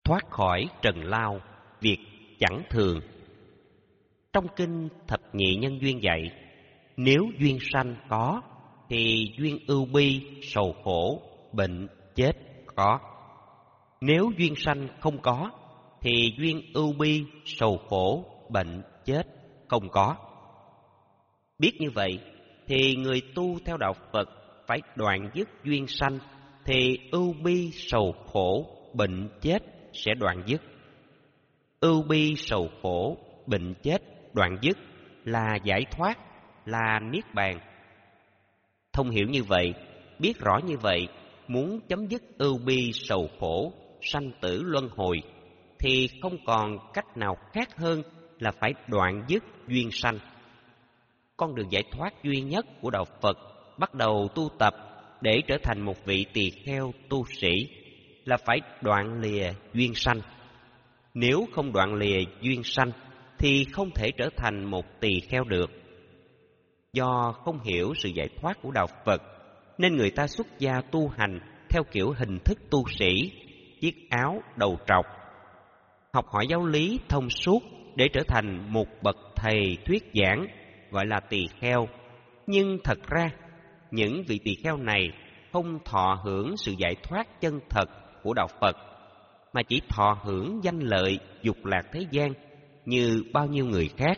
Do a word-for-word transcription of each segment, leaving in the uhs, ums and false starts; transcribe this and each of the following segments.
thoát khỏi trần lao, việc chẳng thường. Trong kinh Thập Nhị Nhân Duyên dạy, nếu duyên sanh có, thì duyên ưu bi, sầu khổ, bệnh, chết có. Nếu duyên sanh không có, thì duyên ưu bi, sầu khổ, bệnh, chết không có. Biết như vậy, thì người tu theo đạo Phật phải đoạn dứt duyên sanh, thì ưu bi, sầu khổ, bệnh, chết sẽ đoạn dứt. Ưu bi, sầu khổ, bệnh, chết đoạn dứt là giải thoát, là niết bàn. Thông hiểu như vậy, biết rõ như vậy, muốn chấm dứt ưu bi, sầu khổ, sanh tử luân hồi, thì không còn cách nào khác hơn là phải đoạn dứt duyên sanh. Con đường giải thoát duy nhất của đạo Phật bắt đầu tu tập để trở thành một vị tỳ kheo tu sĩ là phải đoạn lìa duyên sanh. Nếu không đoạn lìa duyên sanh thì không thể trở thành một tỳ kheo được. Do không hiểu sự giải thoát của đạo Phật nên người ta xuất gia tu hành theo kiểu hình thức tu sĩ, chiếc áo đầu trọc, học hỏi giáo lý thông suốt để trở thành một bậc thầy thuyết giảng, gọi là tỳ kheo. Nhưng thật ra, những vị tỳ kheo này không thọ hưởng sự giải thoát chân thật của đạo Phật, mà chỉ thọ hưởng danh lợi, dục lạc thế gian như bao nhiêu người khác.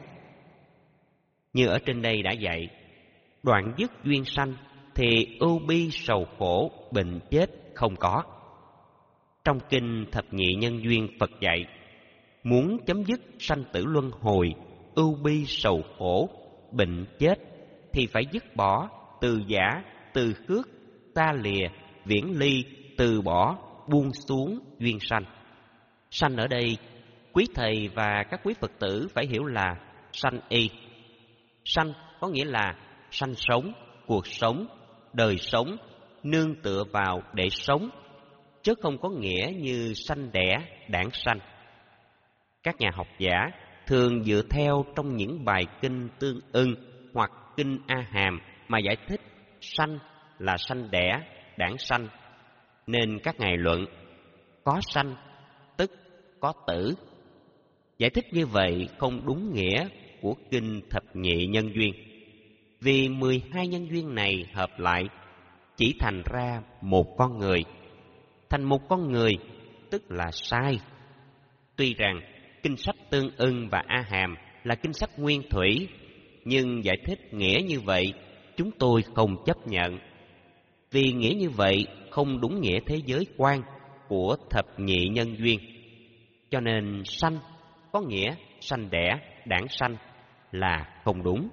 Như ở trên đây đã dạy, đoạn dứt duyên sanh thì ưu bi, sầu khổ, bệnh, chết không có. Trong kinh Thập Nhị Nhân Duyên, Phật dạy, muốn chấm dứt sanh tử luân hồi, ưu bi, sầu khổ, bệnh, chết thì phải dứt bỏ, từ giả, từ khước, xa lìa, viễn ly, từ bỏ, buông xuống duyên sanh. Sanh ở đây, quý thầy và các quý Phật tử phải hiểu là sanh y. Sanh có nghĩa là sanh sống, cuộc sống, đời sống, nương tựa vào để sống, chứ không có nghĩa như sanh đẻ, đản sanh. Các nhà học giả thường dựa theo trong những bài kinh Tương Ưng hoặc kinh A Hàm mà giải thích sanh là sanh đẻ, đản sanh, nên các ngài luận có sanh tức có tử. Giải thích như vậy không đúng nghĩa của kinh Thập Nhị Nhân Duyên, vì mười hai nhân duyên này hợp lại chỉ thành ra một con người. Thành một con người tức là sai. Tuy rằng kinh sách Tương Ưng và A Hàm là kinh sách nguyên thủy, nhưng giải thích nghĩa như vậy chúng tôi không chấp nhận, vì nghĩa như vậy không đúng nghĩa thế giới quan của Thập Nhị Nhân Duyên. Cho nên sanh có nghĩa sanh đẻ, đản sanh là không đúng.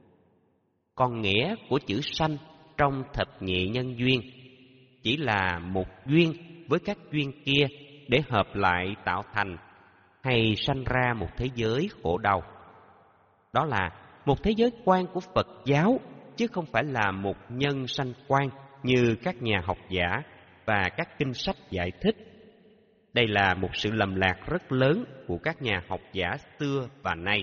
Còn nghĩa của chữ sanh trong Thập Nhị Nhân Duyên chỉ là một duyên với các duyên kia để hợp lại tạo thành, hay sanh ra một thế giới khổ đau. Đó là một thế giới quan của Phật giáo, chứ không phải là một nhân sanh quan như các nhà học giả và các kinh sách giải thích. Đây là một sự lầm lạc rất lớn của các nhà học giả xưa và nay.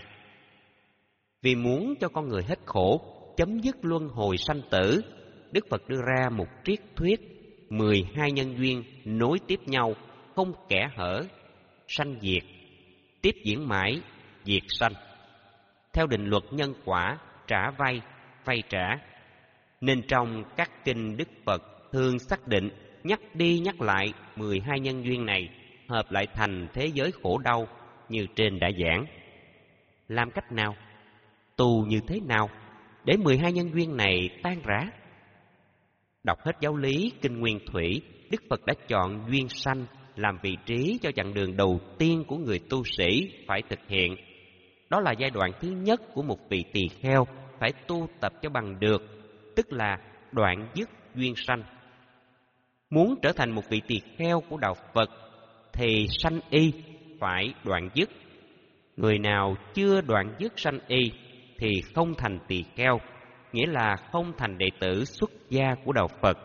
Vì muốn cho con người hết khổ, chấm dứt luân hồi sanh tử, Đức Phật đưa ra một triết thuyết mười hai nhân duyên nối tiếp nhau, không kẽ hở, sanh diệt, tiếp diễn mãi, diệt sanh. Theo định luật nhân quả, trả vay, vay trả, nên trong các kinh Đức Phật thường xác định, nhắc đi nhắc lại mười hai nhân duyên này hợp lại thành thế giới khổ đau như trên đã giảng. Làm cách nào? Tu như thế nào để mười hai nhân duyên này tan rã? Đọc hết giáo lý kinh Nguyên Thủy, Đức Phật đã chọn duyên sanh làm vị trí cho chặng đường đầu tiên của người tu sĩ phải thực hiện. Đó là giai đoạn thứ nhất của một vị tỳ kheo phải tu tập cho bằng được, tức là đoạn dứt duyên sanh. Muốn trở thành một vị tỳ kheo của đạo Phật thì sanh y phải đoạn dứt. Người nào chưa đoạn dứt sanh y thì không thành tỳ kheo, nghĩa là không thành đệ tử xuất gia của đạo Phật.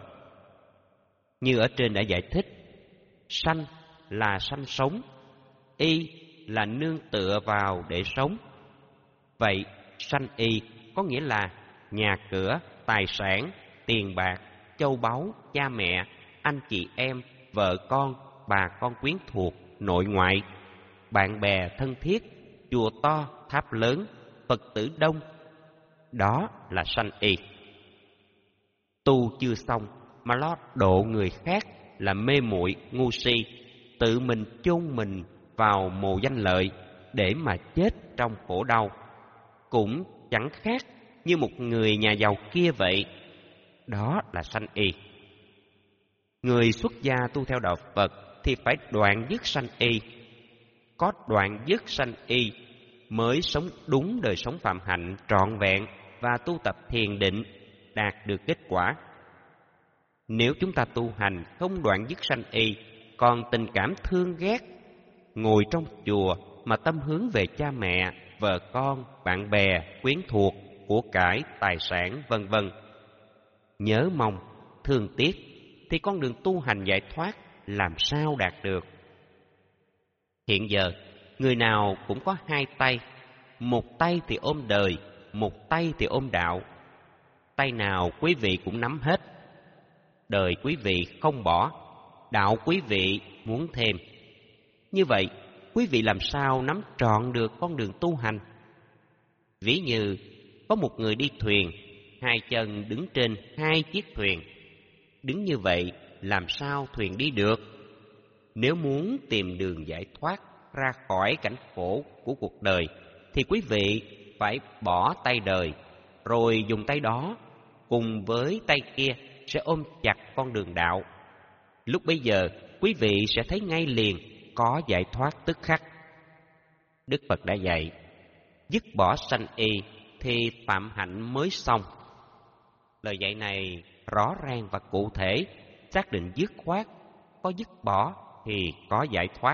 Như ở trên đã giải thích, sanh là sanh sống, y là nương tựa vào để sống. Vậy sanh y có nghĩa là nhà cửa, tài sản, tiền bạc, châu báu, cha mẹ, anh chị em, vợ con, bà con quyến thuộc, nội ngoại, bạn bè thân thiết, chùa to, tháp lớn, Phật tử đông. Đó là sanh y. Tu chưa xong mà lo độ người khác là mê muội ngu si, tự mình chôn mình vào mồ danh lợi để mà chết trong khổ đau. Cũng chẳng khác như một người nhà giàu kia vậy. Đó là sanh y. Người xuất gia tu theo đạo Phật thì phải đoạn dứt sanh y. Có đoạn dứt sanh y mới sống đúng đời sống phạm hạnh trọn vẹn và tu tập thiền định, đạt được kết quả. Nếu chúng ta tu hành không đoạn dứt sanh y, còn tình cảm thương ghét, ngồi trong chùa mà tâm hướng về cha mẹ, vợ con, bạn bè, quyến thuộc, của cải, tài sản, vân vân, nhớ mong, thương tiếc, thì con đường tu hành giải thoát làm sao đạt được? Hiện giờ, người nào cũng có hai tay, một tay thì ôm đời, một tay thì ôm đạo. Tay nào quý vị cũng nắm hết. Đời quý vị không bỏ, đạo quý vị muốn thêm. Như vậy, quý vị làm sao nắm trọn được con đường tu hành? Ví như có một người đi thuyền, hai chân đứng trên hai chiếc thuyền. Đứng như vậy làm sao thuyền đi được? Nếu muốn tìm đường giải thoát ra khỏi cảnh khổ của cuộc đời, thì quý vị phải bỏ tay đời, rồi dùng tay đó cùng với tay kia sẽ ôm chặt con đường đạo. Lúc bấy giờ, quý vị sẽ thấy ngay liền có giải thoát tức khắc. Đức Phật đã dạy, dứt bỏ sanh y thì phạm hạnh mới xong. Lời dạy này rõ ràng và cụ thể, xác định dứt khoát, có dứt bỏ thì có giải thoát.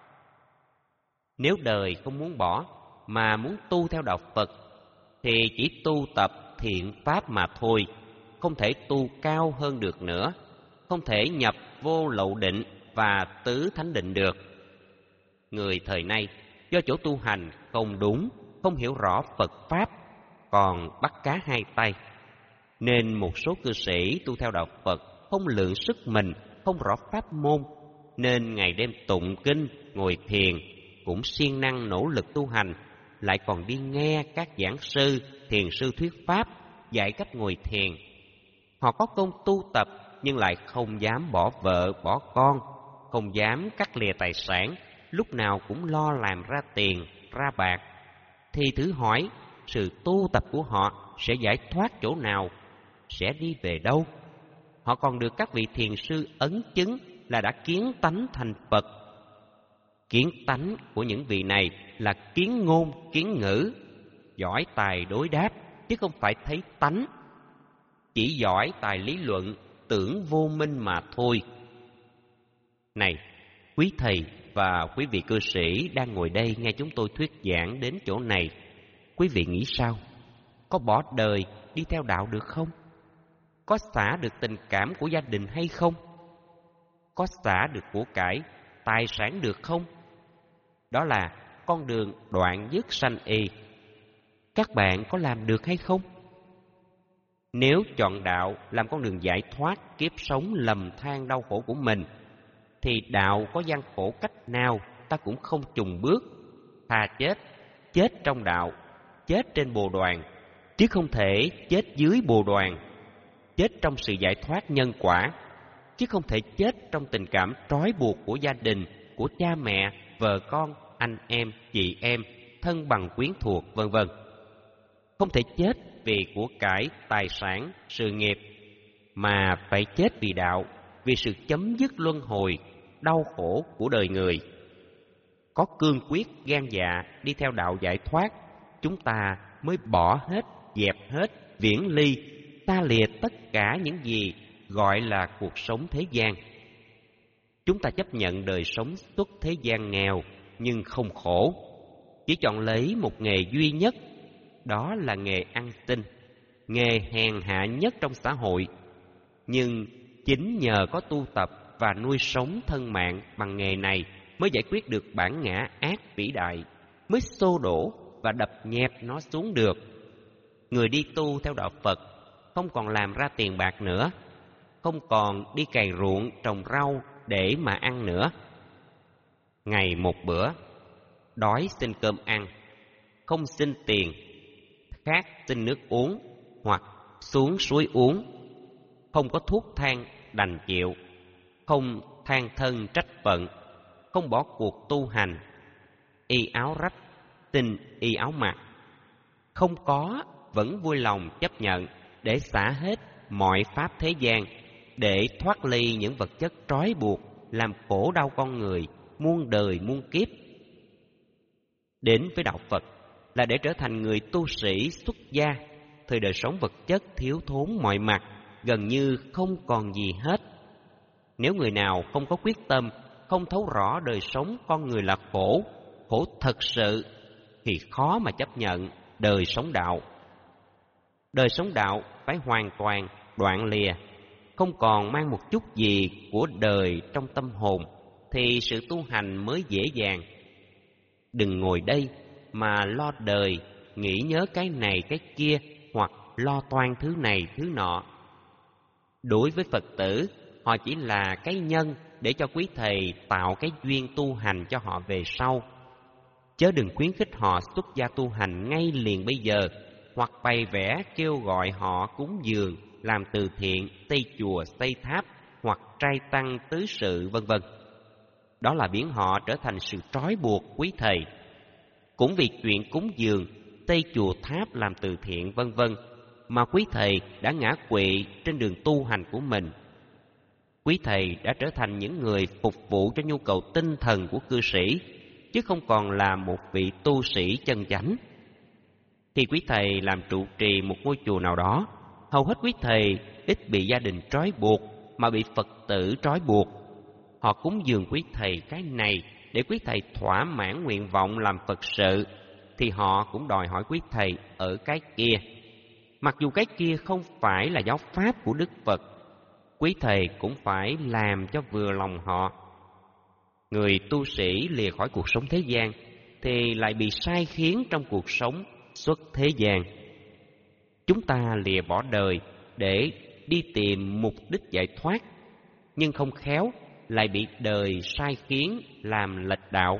Nếu đời không muốn bỏ mà muốn tu theo đạo Phật thì chỉ tu tập thiện pháp mà thôi, không thể tu cao hơn được nữa, không thể nhập vô lậu định và tứ thánh định được. Người thời nay do chỗ tu hành không đúng, không hiểu rõ Phật pháp, còn bắt cá hai tay, nên một số cư sĩ tu theo đạo Phật không lượng sức mình, không rõ pháp môn, nên ngày đêm tụng kinh, ngồi thiền, cũng siêng năng nỗ lực tu hành, lại còn đi nghe các giảng sư, thiền sư thuyết pháp, dạy cách ngồi thiền. Họ có công tu tập nhưng lại không dám bỏ vợ, bỏ con, không dám cắt lìa tài sản, lúc nào cũng lo làm ra tiền, ra bạc. Thì thử hỏi, sự tu tập của họ sẽ giải thoát chỗ nào, sẽ đi về đâu? Họ còn được các vị thiền sư ấn chứng là đã kiến tánh thành Phật. Kiến tánh của những vị này là kiến ngôn, kiến ngữ, giỏi tài đối đáp, chứ không phải thấy tánh. Chỉ giỏi tài lý luận, tưởng vô minh mà thôi. Này, quý thầy và quý vị cư sĩ đang ngồi đây nghe chúng tôi thuyết giảng đến chỗ này, quý vị nghĩ sao? Có bỏ đời đi theo đạo được không? Có xả được tình cảm của gia đình hay không? Có xả được của cải, tài sản được không? Đó là con đường đoạn dứt sanh y. Các bạn có làm được hay không? Nếu chọn đạo làm con đường giải thoát kiếp sống lầm than đau khổ của mình, thì đạo có gian khổ cách nào ta cũng không chùn bước. Thà chết, chết trong đạo, chết trên bồ đoàn, chứ không thể chết dưới bồ đoàn. Chết trong sự giải thoát nhân quả, chứ không thể chết trong tình cảm trói buộc của gia đình, của cha mẹ, vợ con, anh em, chị em, thân bằng quyến thuộc, vân vân. Không thể chết vì của cải, tài sản, sự nghiệp, mà phải chết vì đạo, vì sự chấm dứt luân hồi, đau khổ của đời người. Có cương quyết, gan dạ đi theo đạo giải thoát, chúng ta mới bỏ hết, dẹp hết, viễn ly, xa lìa tất cả những gì gọi là cuộc sống thế gian. Chúng ta chấp nhận đời sống xuất thế gian nghèo nhưng không khổ, chỉ chọn lấy một nghề duy nhất, đó là nghề ăn xin, nghề hèn hạ nhất trong xã hội. Nhưng chính nhờ có tu tập và nuôi sống thân mạng bằng nghề này mới giải quyết được bản ngã ác vĩ đại, mới xô đổ và đập nhẹp nó xuống được. Người đi tu theo đạo Phật không còn làm ra tiền bạc nữa, không còn đi cày ruộng trồng rau để mà ăn nữa. ngày một bữa, đói xin cơm ăn, không xin tiền, khát xin nước uống, hoặc xuống suối uống, không có thuốc thang đành chịu, không than thân trách phận, không bỏ cuộc tu hành, y áo rách xin y áo mặc, không có vẫn vui lòng chấp nhận để xả hết mọi pháp thế gian, để thoát ly những vật chất trói buộc làm khổ đau con người muôn đời muôn kiếp. Đến với đạo Phật là để trở thành người tu sĩ xuất gia, thời đời sống vật chất thiếu thốn mọi mặt, gần như không còn gì hết. Nếu người nào không có quyết tâm, không thấu rõ đời sống con người là khổ, khổ thật sự, thì khó mà chấp nhận đời sống đạo. Đời sống đạo phải hoàn toàn đoạn lìa, không còn mang một chút gì của đời trong tâm hồn, thì sự tu hành mới dễ dàng. Đừng ngồi đây mà lo đời, nghĩ nhớ cái này cái kia, hoặc lo toan thứ này thứ nọ. Đối với Phật tử, họ chỉ là cái nhân để cho quý thầy tạo cái duyên tu hành cho họ về sau. Chớ đừng khuyến khích họ xuất gia tu hành ngay liền bây giờ, hoặc bày vẽ kêu gọi họ cúng dường, làm từ thiện, xây chùa, xây tháp, hoặc trai tăng tứ sự vân vân. Đó là biến họ trở thành sự trói buộc quý thầy. Cũng vì chuyện cúng dường, xây chùa tháp, làm từ thiện vân vân mà quý thầy đã ngã quỵ trên đường tu hành của mình. Quý thầy đã trở thành những người phục vụ cho nhu cầu tinh thần của cư sĩ, chứ không còn là một vị tu sĩ chân chánh. Khi quý thầy làm trụ trì một ngôi chùa nào đó, hầu hết quý thầy ít bị gia đình trói buộc mà bị Phật tử trói buộc. Họ cúng dường quý thầy cái này để quý thầy thỏa mãn nguyện vọng làm Phật sự, thì họ cũng đòi hỏi quý thầy ở cái kia. Mặc dù cái kia không phải là giáo pháp của Đức Phật, quý thầy cũng phải làm cho vừa lòng họ. Người tu sĩ lìa khỏi cuộc sống thế gian thì lại bị sai khiến trong cuộc sống xuất thế gian. Chúng ta lìa bỏ đời để đi tìm mục đích giải thoát, nhưng không khéo lại bị đời sai khiến làm lệch đạo.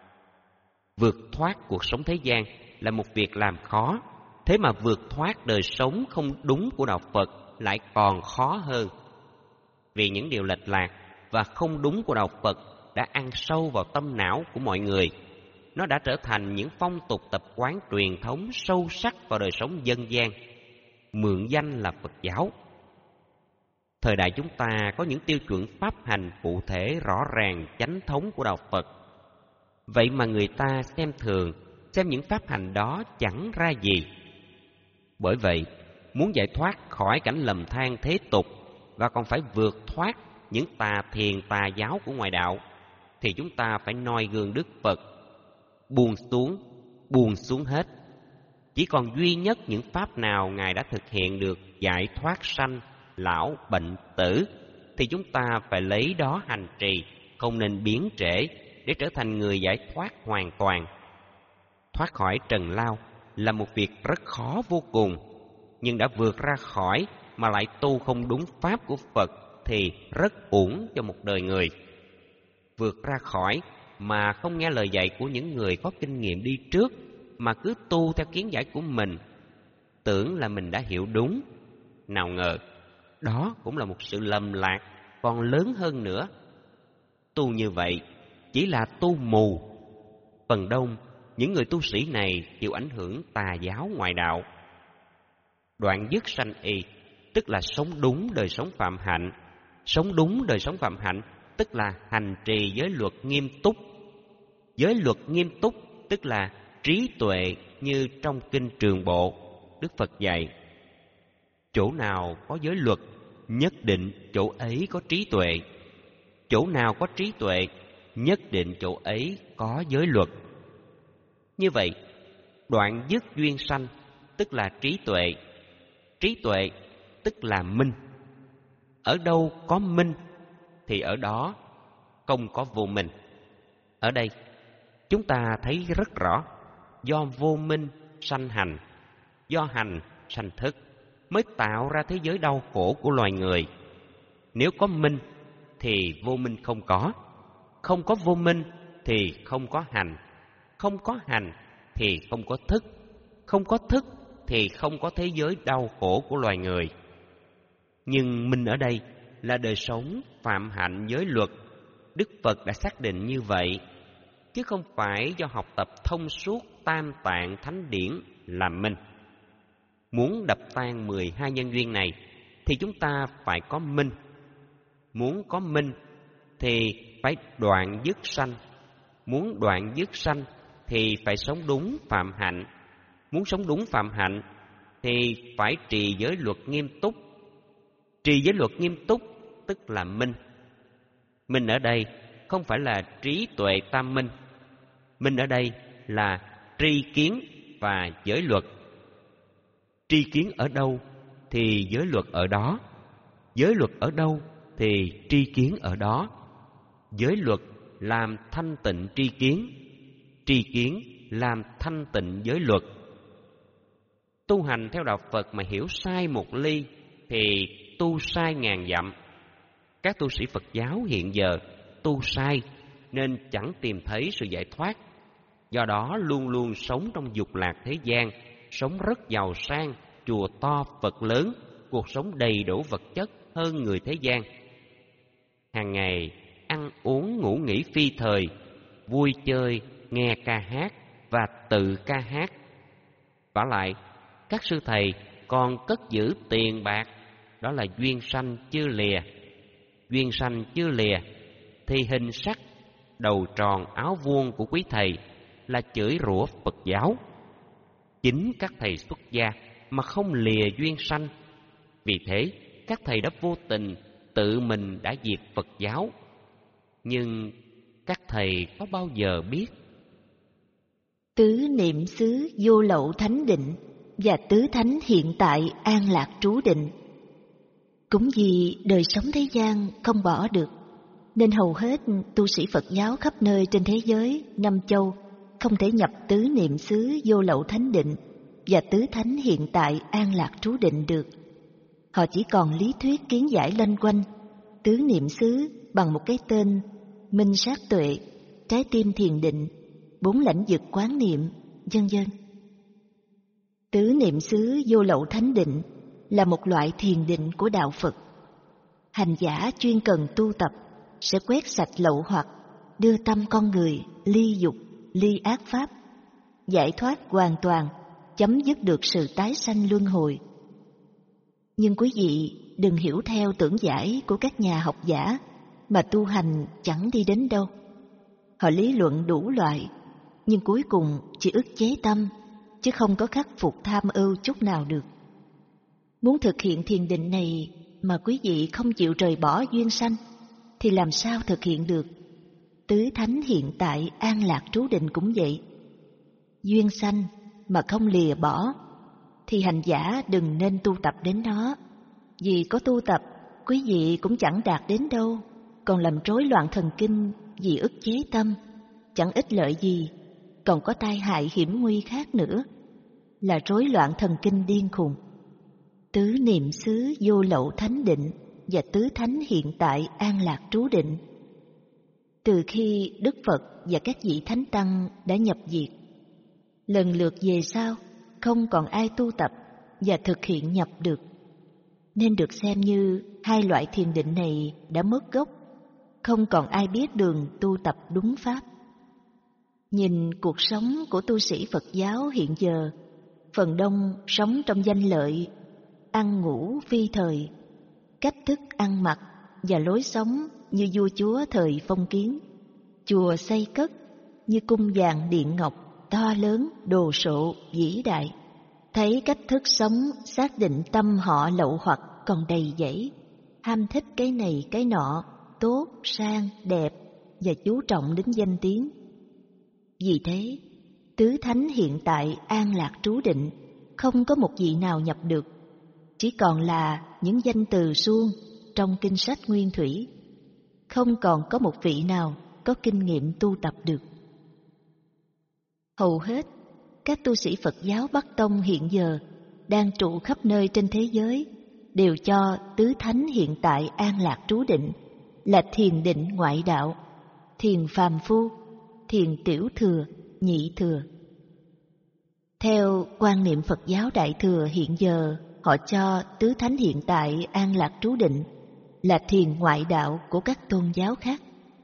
Vượt thoát cuộc sống thế gian là một việc làm khó, thế mà vượt thoát đời sống không đúng của đạo Phật lại còn khó hơn. Vì những điều lệch lạc và không đúng của đạo Phật đã ăn sâu vào tâm não của mọi người. Nó đã trở thành những phong tục tập quán truyền thống sâu sắc vào đời sống dân gian, mượn danh là Phật giáo. Thời đại chúng ta có những tiêu chuẩn pháp hành cụ thể rõ ràng chánh thống của đạo Phật. Vậy mà người ta xem thường, xem những pháp hành đó chẳng ra gì. Bởi vậy, muốn giải thoát khỏi cảnh lầm than thế tục và còn phải vượt thoát những tà thiền tà giáo của ngoại đạo, thì chúng ta phải noi gương Đức Phật, buông xuống, buông xuống hết. Chỉ còn duy nhất những pháp nào Ngài đã thực hiện được giải thoát sanh, lão, bệnh, tử, thì chúng ta phải lấy đó hành trì, không nên biến trễ để trở thành người giải thoát hoàn toàn. Thoát khỏi trần lao là một việc rất khó vô cùng, nhưng đã vượt ra khỏi mà lại tu không đúng pháp của Phật thì rất uổng cho một đời người. Vượt ra khỏi mà không nghe lời dạy của những người có kinh nghiệm đi trước, mà cứ tu theo kiến giải của mình, tưởng là mình đã hiểu đúng. Nào ngờ, đó cũng là một sự lầm lạc còn lớn hơn nữa. Tu như vậy chỉ là tu mù. Phần đông những người tu sĩ này chịu ảnh hưởng tà giáo ngoại đạo. Đoạn dứt sanh y, tức là sống đúng đời sống phạm hạnh. Sống đúng đời sống phạm hạnh tức là hành trì giới luật nghiêm túc. Giới luật nghiêm túc tức là trí tuệ, như trong kinh Trường Bộ, Đức Phật dạy: chỗ nào có giới luật, nhất định chỗ ấy có trí tuệ. Chỗ nào có trí tuệ, nhất định chỗ ấy có giới luật. Như vậy, đoạn dứt duyên sanh tức là trí tuệ. Trí tuệ tức là minh. Ở đâu có minh thì ở đó không có vô minh. Ở đây chúng ta thấy rất rõ, do vô minh sanh hành, do hành sanh thức, mới tạo ra thế giới đau khổ của loài người. Nếu có minh thì vô minh không có, không có vô minh thì không có hành, không có hành thì không có thức, không có thức thì không có thế giới đau khổ của loài người. Nhưng minh ở đây là đời sống phạm hạnh giới luật. Đức Phật đã xác định như vậy, chứ không phải do học tập thông suốt tam tạng thánh điển làm minh. Muốn đập tan mười hai nhân duyên này thì chúng ta phải có minh. Muốn có minh thì phải đoạn dứt sanh. Muốn đoạn dứt sanh thì phải sống đúng phạm hạnh. Muốn sống đúng phạm hạnh thì phải trì giới luật nghiêm túc. Trì giới luật nghiêm túc tức là minh. Minh ở đây không phải là trí tuệ tam minh. Minh ở đây là tri kiến và giới luật. Tri kiến ở đâu thì giới luật ở đó. Giới luật ở đâu thì tri kiến ở đó. Giới luật làm thanh tịnh tri kiến, tri kiến làm thanh tịnh giới luật. Tu hành theo đạo Phật mà hiểu sai một ly thì tu sai ngàn dặm. Các tu sĩ Phật giáo hiện giờ tu sai nên chẳng tìm thấy sự giải thoát. Do đó luôn luôn sống trong dục lạc thế gian, sống rất giàu sang, chùa to Phật lớn, cuộc sống đầy đủ vật chất hơn người thế gian. Hàng ngày ăn uống ngủ nghỉ phi thời, vui chơi, nghe ca hát và tự ca hát. Vả lại, các sư thầy còn cất giữ tiền bạc, đó là duyên sanh chưa lìa. Duyên sanh chưa lìa thì hình sắc, đầu tròn áo vuông của quý thầy là chửi rủa Phật giáo. Chính các thầy xuất gia mà không lìa duyên sanh. Vì thế, các thầy đã vô tình tự mình đã diệt Phật giáo. Nhưng các thầy có bao giờ biết tứ niệm xứ vô lậu thánh định và tứ thánh hiện tại an lạc trú định? Cũng vì đời sống thế gian không bỏ được, nên hầu hết tu sĩ Phật giáo khắp nơi trên thế giới, năm châu, không thể nhập tứ niệm xứ vô lậu thánh định và tứ thánh hiện tại an lạc trú định được. Họ chỉ còn lý thuyết kiến giải loanh quanh tứ niệm xứ bằng một cái tên minh sát tuệ, trái tim thiền định, bốn lãnh vực quán niệm, vân vân. Tứ niệm xứ vô lậu thánh định là một loại thiền định của đạo Phật. Hành giả chuyên cần tu tập sẽ quét sạch lậu hoặc, đưa tâm con người ly dục, ly ác pháp, giải thoát hoàn toàn, chấm dứt được sự tái sanh luân hồi. Nhưng quý vị đừng hiểu theo tưởng giải của các nhà học giả mà tu hành chẳng đi đến đâu. Họ lý luận đủ loại, nhưng cuối cùng chỉ ức chế tâm, chứ không có khắc phục tham ưu chút nào được. Muốn thực hiện thiền định này mà quý vị không chịu rời bỏ duyên sanh, thì làm sao thực hiện được? Tứ thánh hiện tại an lạc trú định cũng vậy. Duyên sanh mà không lìa bỏ, thì hành giả đừng nên tu tập đến nó. Vì có tu tập, quý vị cũng chẳng đạt đến đâu, còn làm rối loạn thần kinh vì ức chế tâm, chẳng ích lợi gì, còn có tai hại hiểm nguy khác nữa, là rối loạn thần kinh điên khùng. Tứ niệm xứ vô lậu thánh định và tứ thánh hiện tại an lạc trú định. Từ khi Đức Phật và các vị thánh tăng đã nhập diệt, lần lượt về sau không còn ai tu tập và thực hiện nhập được, nên được xem như hai loại thiền định này đã mất gốc, không còn ai biết đường tu tập đúng pháp. Nhìn cuộc sống của tu sĩ Phật giáo hiện giờ, phần đông sống trong danh lợi, ăn ngủ phi thời, cách thức ăn mặc và lối sống như vua chúa thời phong kiến. Chùa xây cất như cung vàng điện ngọc, to lớn, đồ sộ, vĩ đại. Thấy cách thức sống xác định tâm họ lậu hoặc còn đầy dẫy, ham thích cái này cái nọ, tốt, sang, đẹp và chú trọng đến danh tiếng. Vì thế, tứ thánh hiện tại an lạc trú định không có một vị nào nhập được, chỉ còn là những danh từ suông trong kinh sách nguyên thủy, không còn có một vị nào có kinh nghiệm tu tập được. Hầu hết các tu sĩ Phật giáo Bắc Tông hiện giờ đang trụ khắp nơi trên thế giới đều cho tứ thánh hiện tại an lạc trú định là thiền định ngoại đạo, thiền phàm phu, thiền tiểu thừa, nhị thừa. Theo quan niệm Phật giáo Đại Thừa hiện giờ, họ cho tứ thánh hiện tại an lạc trú định là thiền ngoại đạo của các tôn giáo khác.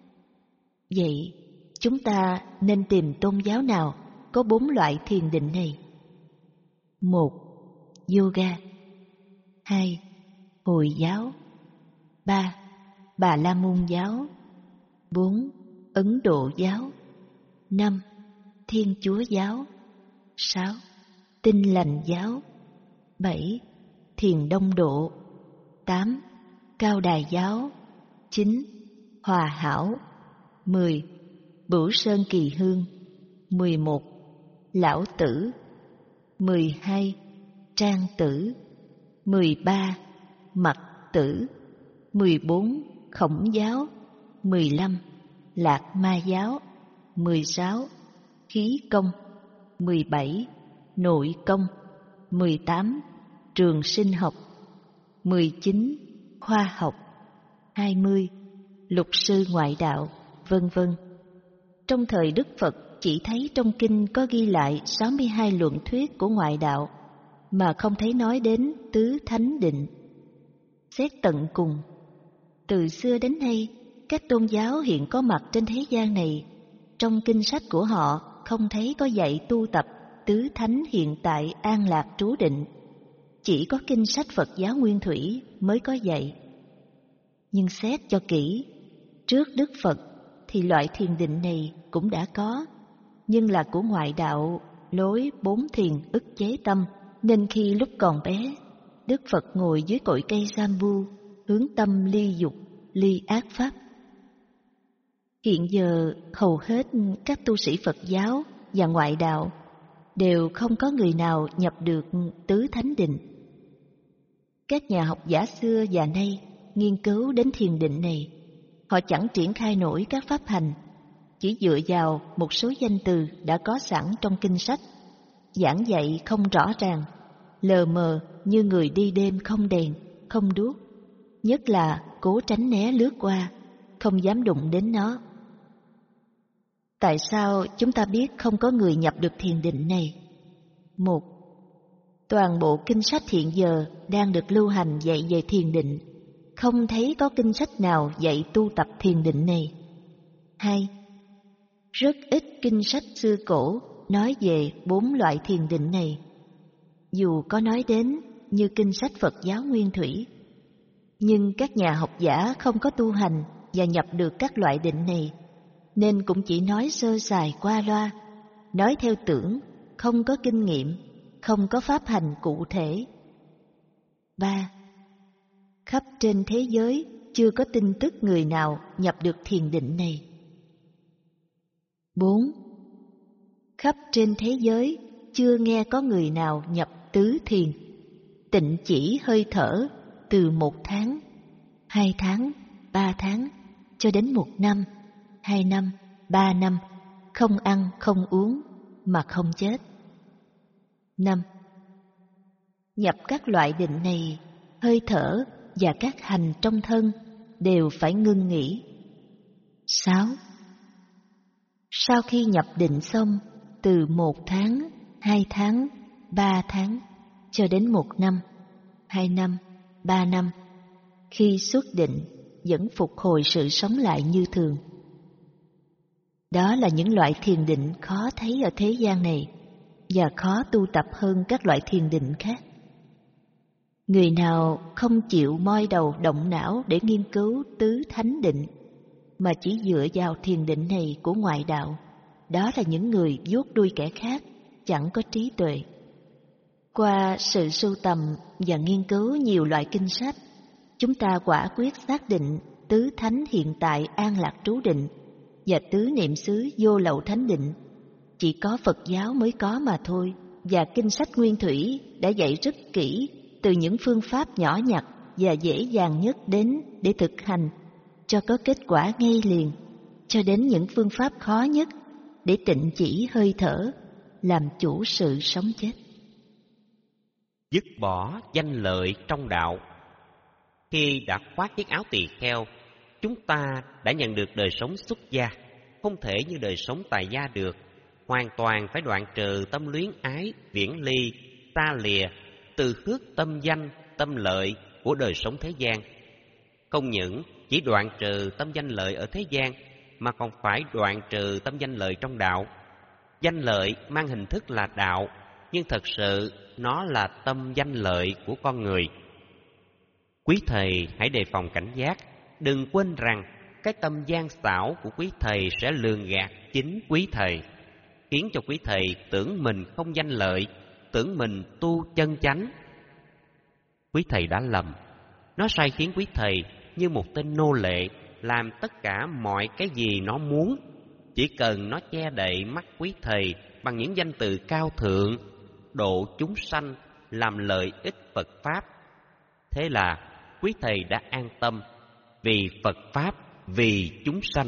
Vậy, chúng ta nên tìm tôn giáo nào có bốn loại thiền định này? Một, yoga. Hai, Hồi giáo. Ba, Bà La Môn giáo. Bốn, Ấn Độ giáo. Năm, Thiên Chúa giáo. Sáu, Tinh Lành giáo. Bảy, Thiền Đông Độ. Tám, Cao Đài giáo. Chín, Hòa Hảo. Mười, Bửu Sơn Kỳ Hương. Mười một, Lão Tử. Mười hai, Trang Tử. Mười ba, Mặc Tử. Mười bốn, Khổng giáo. Mười lăm, Lạc Ma giáo. Mười sáu, Khí công. Mười bảy, Nội công. Mười tám, Trường sinh học. Mười chín, Khoa học. Hai mươi, Lục sư ngoại đạo, vân vân. Trong thời Đức Phật chỉ thấy trong kinh có ghi lại sáu mươi hai luận thuyết của ngoại đạo, mà không thấy nói đến tứ thánh định. Xét tận cùng, từ xưa đến nay, các tôn giáo hiện có mặt trên thế gian này, trong kinh sách của họ không thấy có dạy tu tập tứ thánh hiện tại an lạc trú định. Chỉ có kinh sách Phật giáo Nguyên Thủy mới có dạy. Nhưng xét cho kỹ, trước Đức Phật thì loại thiền định này cũng đã có, nhưng là của ngoại đạo lối bốn thiền ức chế tâm, nên khi lúc còn bé, Đức Phật ngồi dưới cội cây Sambu, hướng tâm ly dục, ly ác pháp. Hiện giờ hầu hết các tu sĩ Phật giáo và ngoại đạo đều không có người nào nhập được tứ thánh định. Các nhà học giả xưa và nay nghiên cứu đến thiền định này, họ chẳng triển khai nổi các pháp hành, chỉ dựa vào một số danh từ đã có sẵn trong kinh sách, giảng dạy không rõ ràng, lờ mờ như người đi đêm không đèn, không đuốc, nhất là cố tránh né lướt qua, không dám đụng đến nó. Tại sao chúng ta biết không có người nhập được thiền định này? Một, toàn bộ kinh sách hiện giờ đang được lưu hành dạy về thiền định, không thấy có kinh sách nào dạy tu tập thiền định này. Hai, rất ít kinh sách xưa cổ nói về bốn loại thiền định này. Dù có nói đến như kinh sách Phật giáo Nguyên Thủy, nhưng các nhà học giả không có tu hành và nhập được các loại định này, nên cũng chỉ nói sơ sài qua loa, nói theo tưởng, không có kinh nghiệm, không có pháp hành cụ thể. Ba, khắp trên thế giới chưa có tin tức người nào nhập được thiền định này. Bốn, khắp trên thế giới chưa nghe có người nào nhập tứ thiền, tịnh chỉ hơi thở từ một tháng, hai tháng, ba tháng, cho đến một năm, hai năm, ba năm, không ăn, không uống, mà không chết. Năm, nhập các loại định này, hơi thở và các hành trong thân đều phải ngưng nghỉ. Sáu, sau khi nhập định xong, từ một tháng, hai tháng, ba tháng, cho đến một năm, hai năm, ba năm, khi xuất định vẫn phục hồi sự sống lại như thường. Đó là những loại thiền định khó thấy ở thế gian này và khó tu tập hơn các loại thiền định khác. Người nào không chịu moi đầu động não để nghiên cứu tứ thánh định, mà chỉ dựa vào thiền định này của ngoại đạo, đó là những người vuốt đuôi kẻ khác, chẳng có trí tuệ. Qua sự sưu tầm và nghiên cứu nhiều loại kinh sách, chúng ta quả quyết xác định tứ thánh hiện tại an lạc trú định và tứ niệm xứ vô lậu thánh định chỉ có Phật giáo mới có mà thôi, và kinh sách Nguyên Thủy đã dạy rất kỹ, từ những phương pháp nhỏ nhặt và dễ dàng nhất đến để thực hành cho có kết quả ngay liền, cho đến những phương pháp khó nhất để tịnh chỉ hơi thở, làm chủ sự sống chết. Dứt bỏ danh lợi trong đạo. Khi đã khoác chiếc áo tỳ kheo, chúng ta đã nhận được đời sống xuất gia. không thể như đời sống tại gia được, hoàn toàn phải đoạn trừ tâm luyến ái, viễn ly, xa lìa, từ khước tâm danh, tâm lợi của đời sống thế gian. Không những chỉ đoạn trừ tâm danh lợi ở thế gian, mà còn phải đoạn trừ tâm danh lợi trong đạo. Danh lợi mang hình thức là đạo, nhưng thật sự nó là tâm danh lợi của con người. Quý thầy hãy đề phòng cảnh giác, đừng quên rằng cái tâm gian xảo của quý thầy sẽ lường gạt chính quý thầy, khiến cho quý thầy tưởng mình không danh lợi, tưởng mình tu chân chánh. Quý thầy đã lầm, nó sai khiến quý thầy như một tên nô lệ, làm tất cả mọi cái gì nó muốn, chỉ cần nó che đậy mắt quý thầy bằng những danh từ cao thượng, độ chúng sanh, làm lợi ích Phật Pháp. Thế là quý thầy đã an tâm, vì Phật Pháp, vì chúng sanh.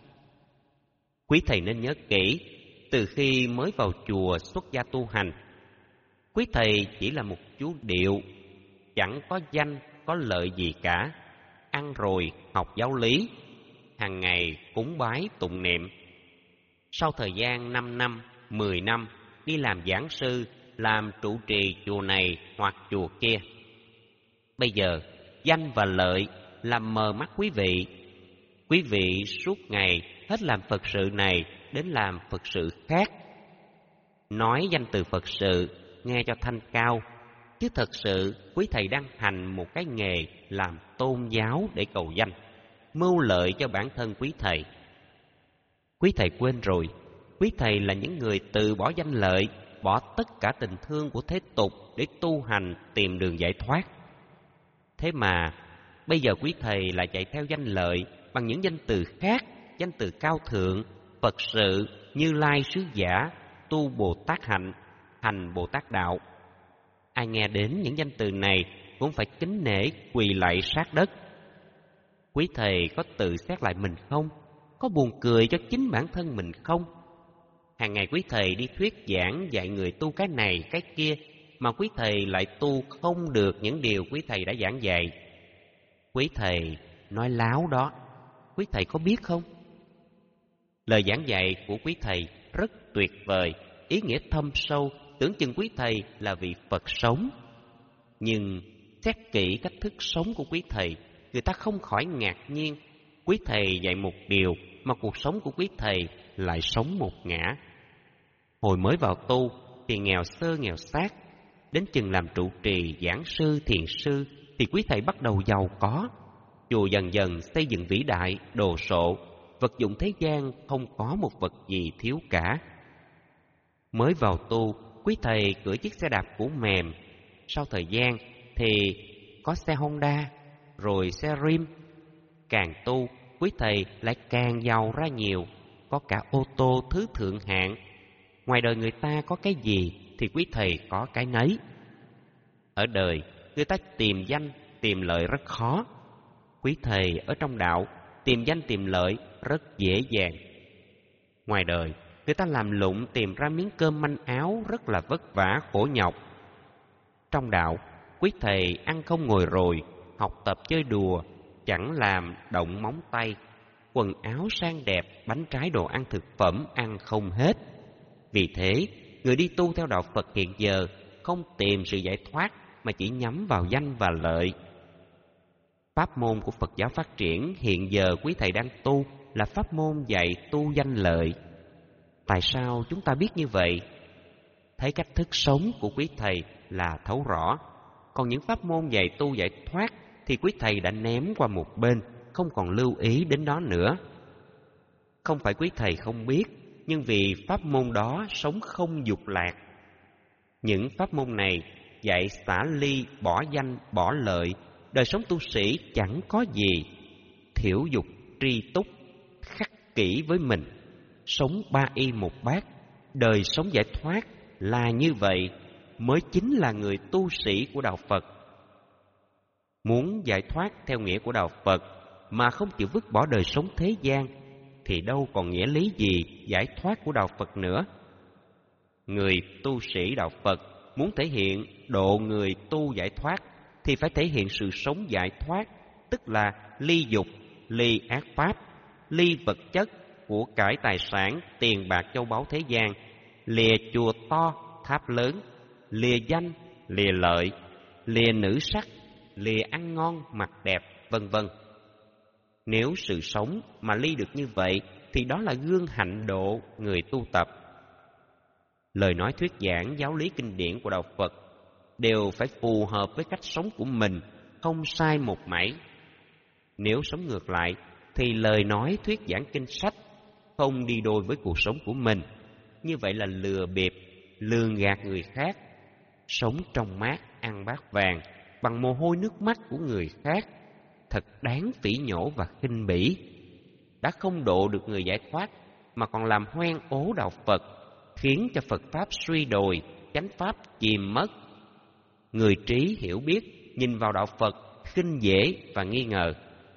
Quý thầy nên nhớ kỹ, từ khi mới vào chùa xuất gia tu hành, quý thầy chỉ là một chú điệu, chẳng có danh, có lợi gì cả. Ăn rồi học giáo lý, hàng ngày cúng bái tụng niệm. Sau thời gian năm năm, mười năm đi làm giảng sư, làm trụ trì chùa này hoặc chùa kia, bây giờ danh và lợi làm mờ mắt quý vị. Quý vị suốt ngày hết làm Phật sự này đến làm Phật sự khác. Nói danh từ Phật sự nghe cho thanh cao, chứ thật sự quý thầy đang hành một cái nghề làm tôn giáo để cầu danh, mưu lợi cho bản thân quý thầy. Quý thầy quên rồi, quý thầy là những người từ bỏ danh lợi, bỏ tất cả tình thương của thế tục để tu hành tìm đường giải thoát. Thế mà bây giờ quý thầy lại chạy theo danh lợi bằng những danh từ khác, danh từ cao thượng, Phật sự, Như Lai sứ giả, tu Bồ Tát hạnh, hành Bồ Tát đạo. Ai nghe đến những danh từ này cũng phải kính nể quỳ lạy sát đất. Quý thầy có tự xét lại mình không? Có buồn cười cho chính bản thân mình không? Hàng ngày quý thầy đi thuyết giảng dạy người tu cái này cái kia, mà quý thầy lại tu không được những điều quý thầy đã giảng dạy. Quý thầy nói láo đó, quý thầy có biết không? Lời giảng dạy của quý thầy rất tuyệt vời, ý nghĩa thâm sâu, tưởng chừng quý thầy là vị Phật sống. Nhưng xét kỹ cách thức sống của quý thầy, người ta không khỏi ngạc nhiên. Quý thầy dạy một điều mà cuộc sống của quý thầy lại sống một ngã. Hồi mới vào tu thì nghèo sơ nghèo xác, đến chừng làm trụ trì, giảng sư, thiền sư thì quý thầy bắt đầu giàu có. Chùa dần dần xây dựng vĩ đại, đồ sộ, vật dụng thế gian không có một vật gì thiếu cả. Mới vào tu, quý thầy cưỡi chiếc xe đạp cũ mềm. Sau thời gian thì có xe Honda, rồi xe Rim. Càng tu, quý thầy lại càng giàu ra nhiều, có cả ô tô thứ thượng hạng. Ngoài đời người ta có cái gì thì quý thầy có cái nấy. Ở đời, người ta tìm danh, tìm lợi rất khó. Quý thầy ở trong đạo, tìm danh tìm lợi rất dễ dàng. Ngoài đời, người ta làm lụng tìm ra miếng cơm manh áo rất là vất vả khổ nhọc. Trong đạo, quý thầy ăn không ngồi rồi, học tập chơi đùa, chẳng làm động móng tay, quần áo sang đẹp, bánh trái đồ ăn thực phẩm ăn không hết. Vì thế, người đi tu theo đạo Phật hiện giờ không tìm sự giải thoát mà chỉ nhắm vào danh và lợi. Pháp môn của Phật giáo phát triển hiện giờ quý thầy đang tu là pháp môn dạy tu danh lợi. Tại sao chúng ta biết như vậy? Thấy cách thức sống của quý thầy là thấu rõ. Còn những pháp môn dạy tu giải thoát thì quý thầy đã ném qua một bên, không còn lưu ý đến đó nữa. Không phải quý thầy không biết, nhưng vì pháp môn đó sống không dục lạc. Những pháp môn này dạy xả ly, bỏ danh, bỏ lợi, đời sống tu sĩ chẳng có gì. Thiểu dục, tri túc, khắc kỷ với mình, sống ba y một bát, đời sống giải thoát là như vậy mới chính là người tu sĩ của đạo Phật. Muốn giải thoát theo nghĩa của đạo Phật mà không chịu vứt bỏ đời sống thế gian thì đâu còn nghĩa lý gì giải thoát của đạo Phật nữa. Người tu sĩ đạo Phật muốn thể hiện độ người tu giải thoát thì phải thể hiện sự sống giải thoát, tức là ly dục, ly ác pháp, ly vật chất, của cải tài sản, tiền bạc châu báu thế gian, lìa chùa to, tháp lớn, lìa danh, lìa lợi, lìa nữ sắc, lìa ăn ngon, mặc đẹp, vân vân. Nếu sự sống mà ly được như vậy thì đó là gương hạnh độ người tu tập. Lời nói thuyết giảng giáo lý kinh điển của đạo Phật đều phải phù hợp với cách sống của mình, không sai một mảy. Nếu sống ngược lại thì lời nói thuyết giảng kinh sách không đi đôi với cuộc sống của mình. Như vậy là lừa bịp, lường gạt người khác, sống trong mát, ăn bát vàng bằng mồ hôi nước mắt của người khác, thật đáng phỉ nhổ và khinh bỉ. Đã không độ được người giải thoát mà còn làm hoen ố đạo Phật, khiến cho Phật pháp suy đồi, chánh pháp chìm mất. Người trí hiểu biết nhìn vào đạo Phật khinh dễ và nghi ngờ.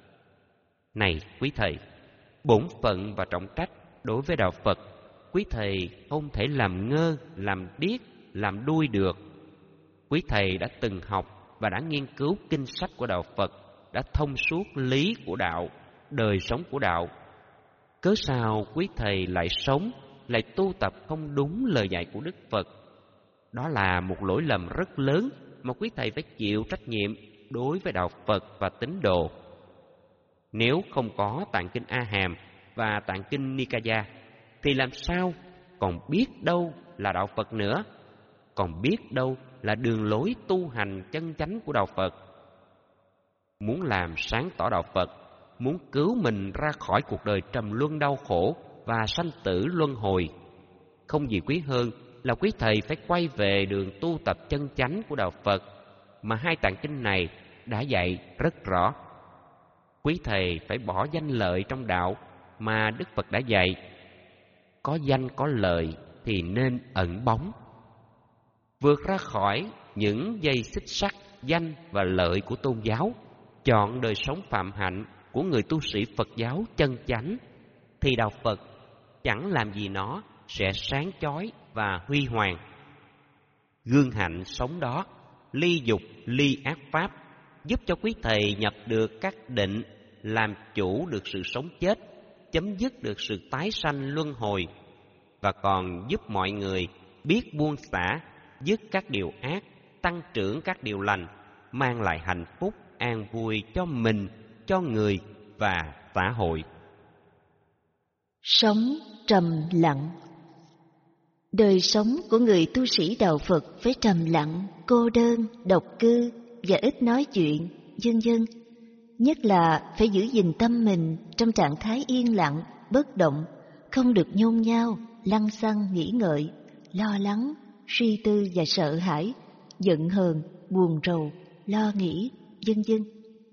Này quý thầy, bổn phận và trọng trách đối với đạo Phật, quý thầy không thể làm ngơ, làm điếc, làm đuôi được. Quý thầy đã từng học và đã nghiên cứu kinh sách của đạo Phật, đã thông suốt lý của đạo, đời sống của đạo. Cớ sao quý thầy lại sống, lại tu tập không đúng lời dạy của Đức Phật? Đó là một lỗi lầm rất lớn mà quý thầy phải chịu trách nhiệm đối với đạo Phật và tín đồ. Nếu không có tạng kinh A Hàm và tạng kinh Nikaya thì làm sao còn biết đâu là đạo Phật nữa, còn biết đâu là đường lối tu hành chân chánh của đạo Phật. Muốn làm sáng tỏ đạo Phật, muốn cứu mình ra khỏi cuộc đời trầm luân đau khổ và sanh tử luân hồi, không gì quý hơn là quý thầy phải quay về đường tu tập chân chánh của đạo Phật mà hai tạng kinh này đã dạy rất rõ. Quý thầy phải bỏ danh lợi trong đạo mà Đức Phật đã dạy. Có danh có lợi thì nên ẩn bóng, vượt ra khỏi những dây xích sắt danh và lợi của tôn giáo, chọn đời sống phạm hạnh của người tu sĩ Phật giáo chân chánh, thì đạo Phật chẳng làm gì nó sẽ sáng chói và huy hoàng. Gương hạnh sống đó, ly dục, ly ác pháp, giúp cho quý thầy nhập được các định, làm chủ được sự sống chết, chấm dứt được sự tái sanh luân hồi, và còn giúp mọi người biết buông xả, dứt các điều ác, tăng trưởng các điều lành, mang lại hạnh phúc, an vui cho mình, cho người và xã hội. Sống trầm lặng. Đời sống của người tu sĩ đạo Phật phải trầm lặng, cô đơn, độc cư và ít nói chuyện, vân vân. Nhất là phải giữ gìn tâm mình trong trạng thái yên lặng, bất động, không được nhôn nhao, lăng xăng nghĩ ngợi, lo lắng, suy tư và sợ hãi, giận hờn, buồn rầu, lo nghĩ, vân vân.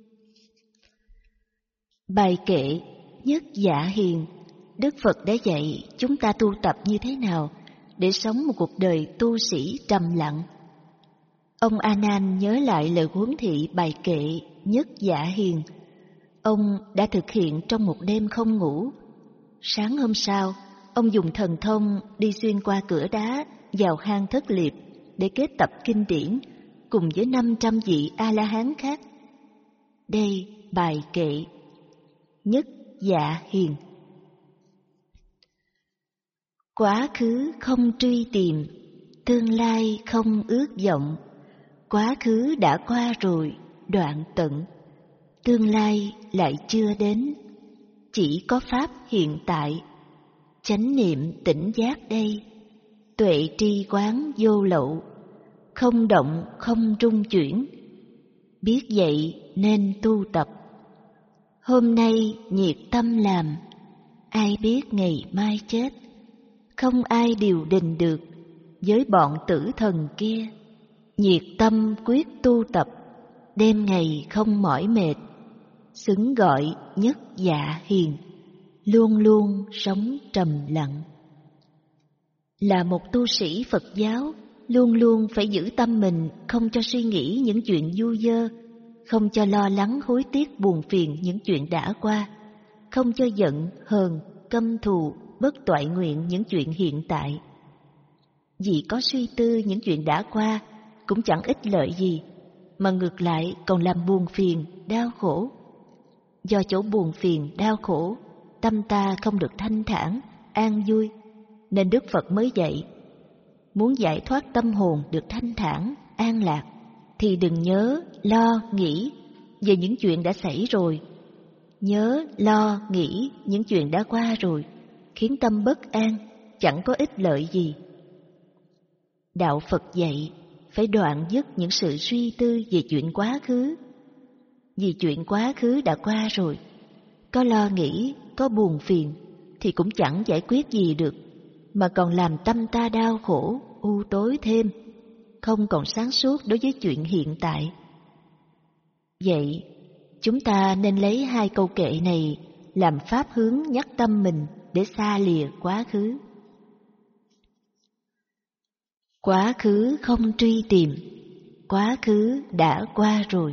Bài kệ Nhất Dạ Hiền, Đức Phật đã dạy chúng ta tu tập như thế nào để sống một cuộc đời tu sĩ trầm lặng. Ông A Nan nhớ lại lời huấn thị bài kệ Nhất Dạ Hiền. Ông đã thực hiện trong một đêm không ngủ. Sáng hôm sau, ông dùng thần thông đi xuyên qua cửa đá vào hang Thất Liệt để kết tập kinh điển cùng với năm trăm vị A-la-hán khác. Đây bài kệ Nhất Dạ Hiền. Quá khứ không truy tìm, tương lai không ước vọng. Quá khứ đã qua rồi, đoạn tận. Tương lai lại chưa đến, chỉ có pháp hiện tại. Chánh niệm tỉnh giác đây, tuệ tri quán vô lậu. Không động không rung chuyển, biết vậy nên tu tập. Hôm nay nhiệt tâm làm, ai biết ngày mai chết. Không ai điều đình được với bọn tử thần kia. Nhiệt tâm quyết tu tập, đêm ngày không mỏi mệt. Xứng gọi Nhất Dạ Hiền, luôn luôn sống trầm lặng. Là một tu sĩ Phật giáo, luôn luôn phải giữ tâm mình không cho suy nghĩ những chuyện du dơ, không cho lo lắng hối tiếc buồn phiền những chuyện đã qua, không cho giận, hờn, căm thù, bất toại nguyện những chuyện hiện tại. Vì có suy tư những chuyện đã qua cũng chẳng ích lợi gì, mà ngược lại còn làm buồn phiền, đau khổ. Do chỗ buồn phiền, đau khổ tâm ta không được thanh thản, an vui, nên Đức Phật mới dạy, muốn giải thoát tâm hồn được thanh thản, an lạc, thì đừng nhớ, lo, nghĩ về những chuyện đã xảy rồi. Nhớ, lo, nghĩ những chuyện đã qua rồi, khiến tâm bất an, chẳng có ích lợi gì. Đạo Phật dạy, phải đoạn dứt những sự suy tư về chuyện quá khứ. Vì chuyện quá khứ đã qua rồi, có lo nghĩ, có buồn phiền, thì cũng chẳng giải quyết gì được, mà còn làm tâm ta đau khổ, u tối thêm, không còn sáng suốt đối với chuyện hiện tại. Vậy, chúng ta nên lấy hai câu kệ này làm pháp hướng nhắc tâm mình để xa lìa quá khứ. Quá khứ không truy tìm, quá khứ đã qua rồi.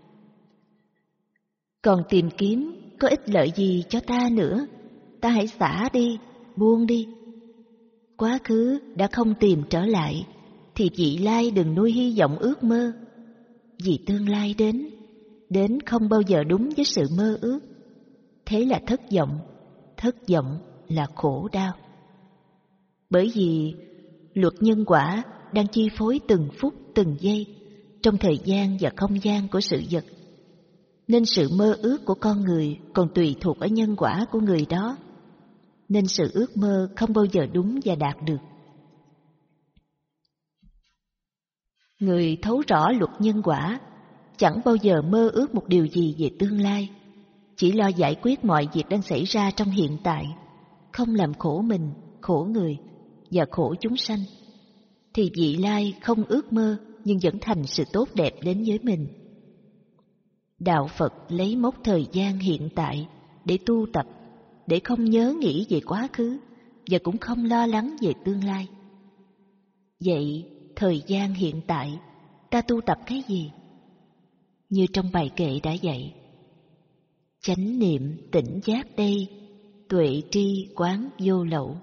Còn tìm kiếm có ích lợi gì cho ta nữa, ta hãy xả đi, buông đi. Quá khứ đã không tìm trở lại, thì vị lai đừng nuôi hy vọng ước mơ. Vì tương lai đến, đến không bao giờ đúng với sự mơ ước. Thế là thất vọng, thất vọng là khổ đau. Bởi vì luật nhân quả đang chi phối từng phút từng giây trong thời gian và không gian của sự vật, nên sự mơ ước của con người còn tùy thuộc ở nhân quả của người đó, nên sự ước mơ không bao giờ đúng và đạt được. Người thấu rõ luật nhân quả chẳng bao giờ mơ ước một điều gì về tương lai, chỉ lo giải quyết mọi việc đang xảy ra trong hiện tại, không làm khổ mình, khổ người và khổ chúng sanh, thì vị lai không ước mơ nhưng vẫn thành sự tốt đẹp đến với mình. Đạo Phật lấy mốc thời gian hiện tại để tu tập, để không nhớ nghĩ về quá khứ và cũng không lo lắng về tương lai. Vậy, thời gian hiện tại, ta tu tập cái gì? Như trong bài kệ đã dạy, chánh niệm tỉnh giác đây, tuệ tri quán vô lậu.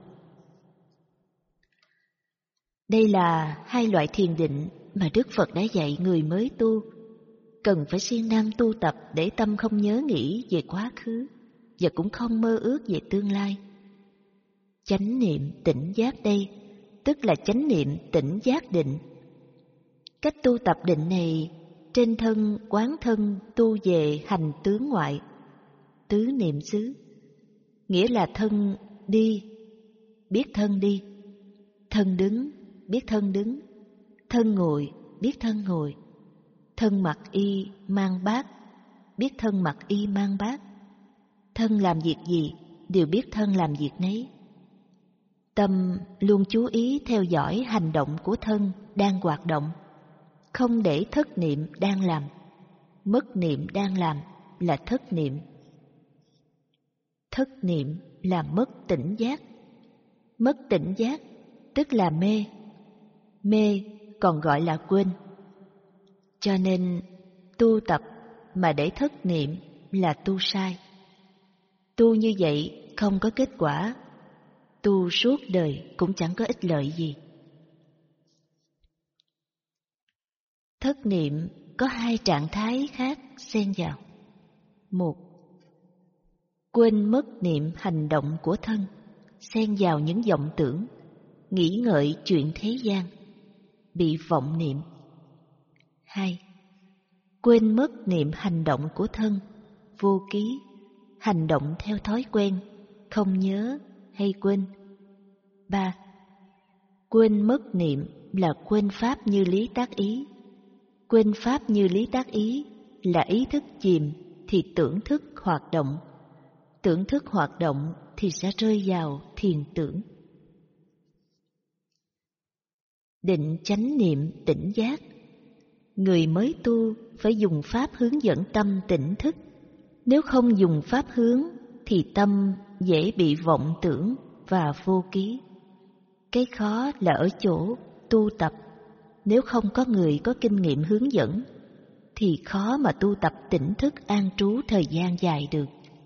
Đây là hai loại thiền định mà Đức Phật đã dạy người mới tu, cần phải siêng năng tu tập để tâm không nhớ nghĩ về quá khứ và cũng không mơ ước về tương lai. Chánh niệm tỉnh giác đây, tức là chánh niệm tỉnh giác định. Cách tu tập định này trên thân quán thân tu về hành tướng ngoại, tứ niệm xứ, nghĩa là thân đi, biết thân đi, thân đứng, biết thân đứng, thân ngồi, biết thân ngồi, thân mặc y mang bát, biết thân mặc y mang bát, thân làm việc gì đều biết thân làm việc nấy. Tâm luôn chú ý theo dõi hành động của thân đang hoạt động, không để thất niệm đang làm, mất niệm đang làm là thất niệm. Thất niệm là mất tỉnh giác, mất tỉnh giác tức là mê, mê còn gọi là quên. Cho nên tu tập mà để thất niệm là tu sai. Tu như vậy không có kết quả, tu suốt đời cũng chẳng có ích lợi gì. Thất niệm có hai trạng thái khác xen vào. Một, quên mất niệm hành động của thân, xen vào những vọng tưởng, nghĩ ngợi chuyện thế gian, bị vọng niệm. Hai, quên mất niệm hành động của thân, vô ký, hành động theo thói quen, không nhớ hay quên. Ba, quên mất niệm là quên pháp như lý tác ý. Quên pháp như lý tác ý là ý thức chìm thì tưởng thức hoạt động, tưởng thức hoạt động thì sẽ rơi vào thiền tưởng. Định chánh niệm tỉnh giác. Người mới tu phải dùng pháp hướng dẫn tâm tỉnh thức. Nếu không dùng pháp hướng thì tâm dễ bị vọng tưởng và vô ký. Cái khó là ở chỗ tu tập, nếu không có người có kinh nghiệm hướng dẫn thì khó mà tu tập tỉnh thức an trú thời gian dài được.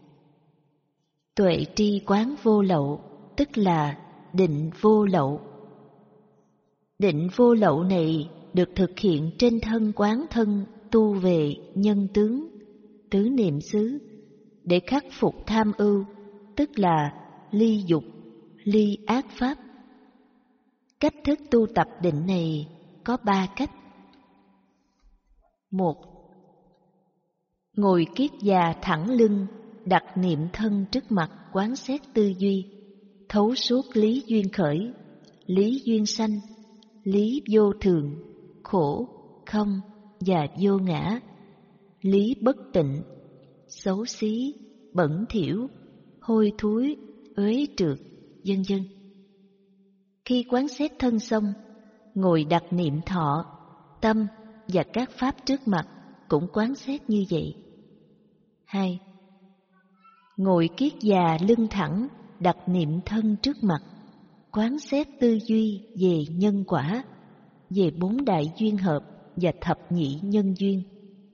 Tuệ tri quán vô lậu tức là định vô lậu. Định vô lậu này được thực hiện trên thân quán thân tu về nhân tướng, tứ niệm xứ để khắc phục tham ưu, tức là ly dục, ly ác pháp. Cách thức tu tập định này có ba cách. Một, ngồi kiết già thẳng lưng, đặt niệm thân trước mặt, quán xét tư duy, thấu suốt lý duyên khởi, lý duyên sanh, lý vô thường, khổ, không và vô ngã, lý bất tịnh, xấu xí, bẩn thỉu, hôi thối, uế trượt, vân vân. Khi quán xét thân xong, ngồi đặt niệm thọ, tâm và các pháp trước mặt cũng quán xét như vậy. Hai, ngồi kiết già lưng thẳng, đặt niệm thân trước mặt, quán xét tư duy về nhân quả, về bốn đại duyên hợp và thập nhị nhân duyên.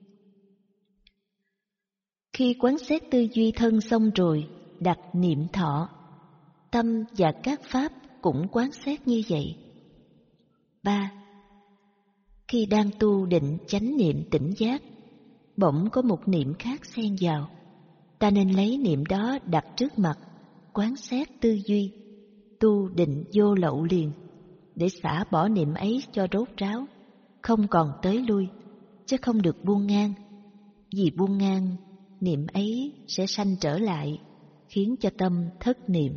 Khi quán xét tư duy thân xong rồi, đặt niệm thọ, tâm và các pháp cũng quán xét như vậy. Ba, khi đang tu định chánh niệm tỉnh giác, bỗng có một niệm khác xen vào, ta nên lấy niệm đó đặt trước mặt, quán xét tư duy, tu định vô lậu liền, để xả bỏ niệm ấy cho rốt ráo, không còn tới lui, chứ không được buông ngang. Vì buông ngang, niệm ấy sẽ sanh trở lại, khiến cho tâm thất niệm.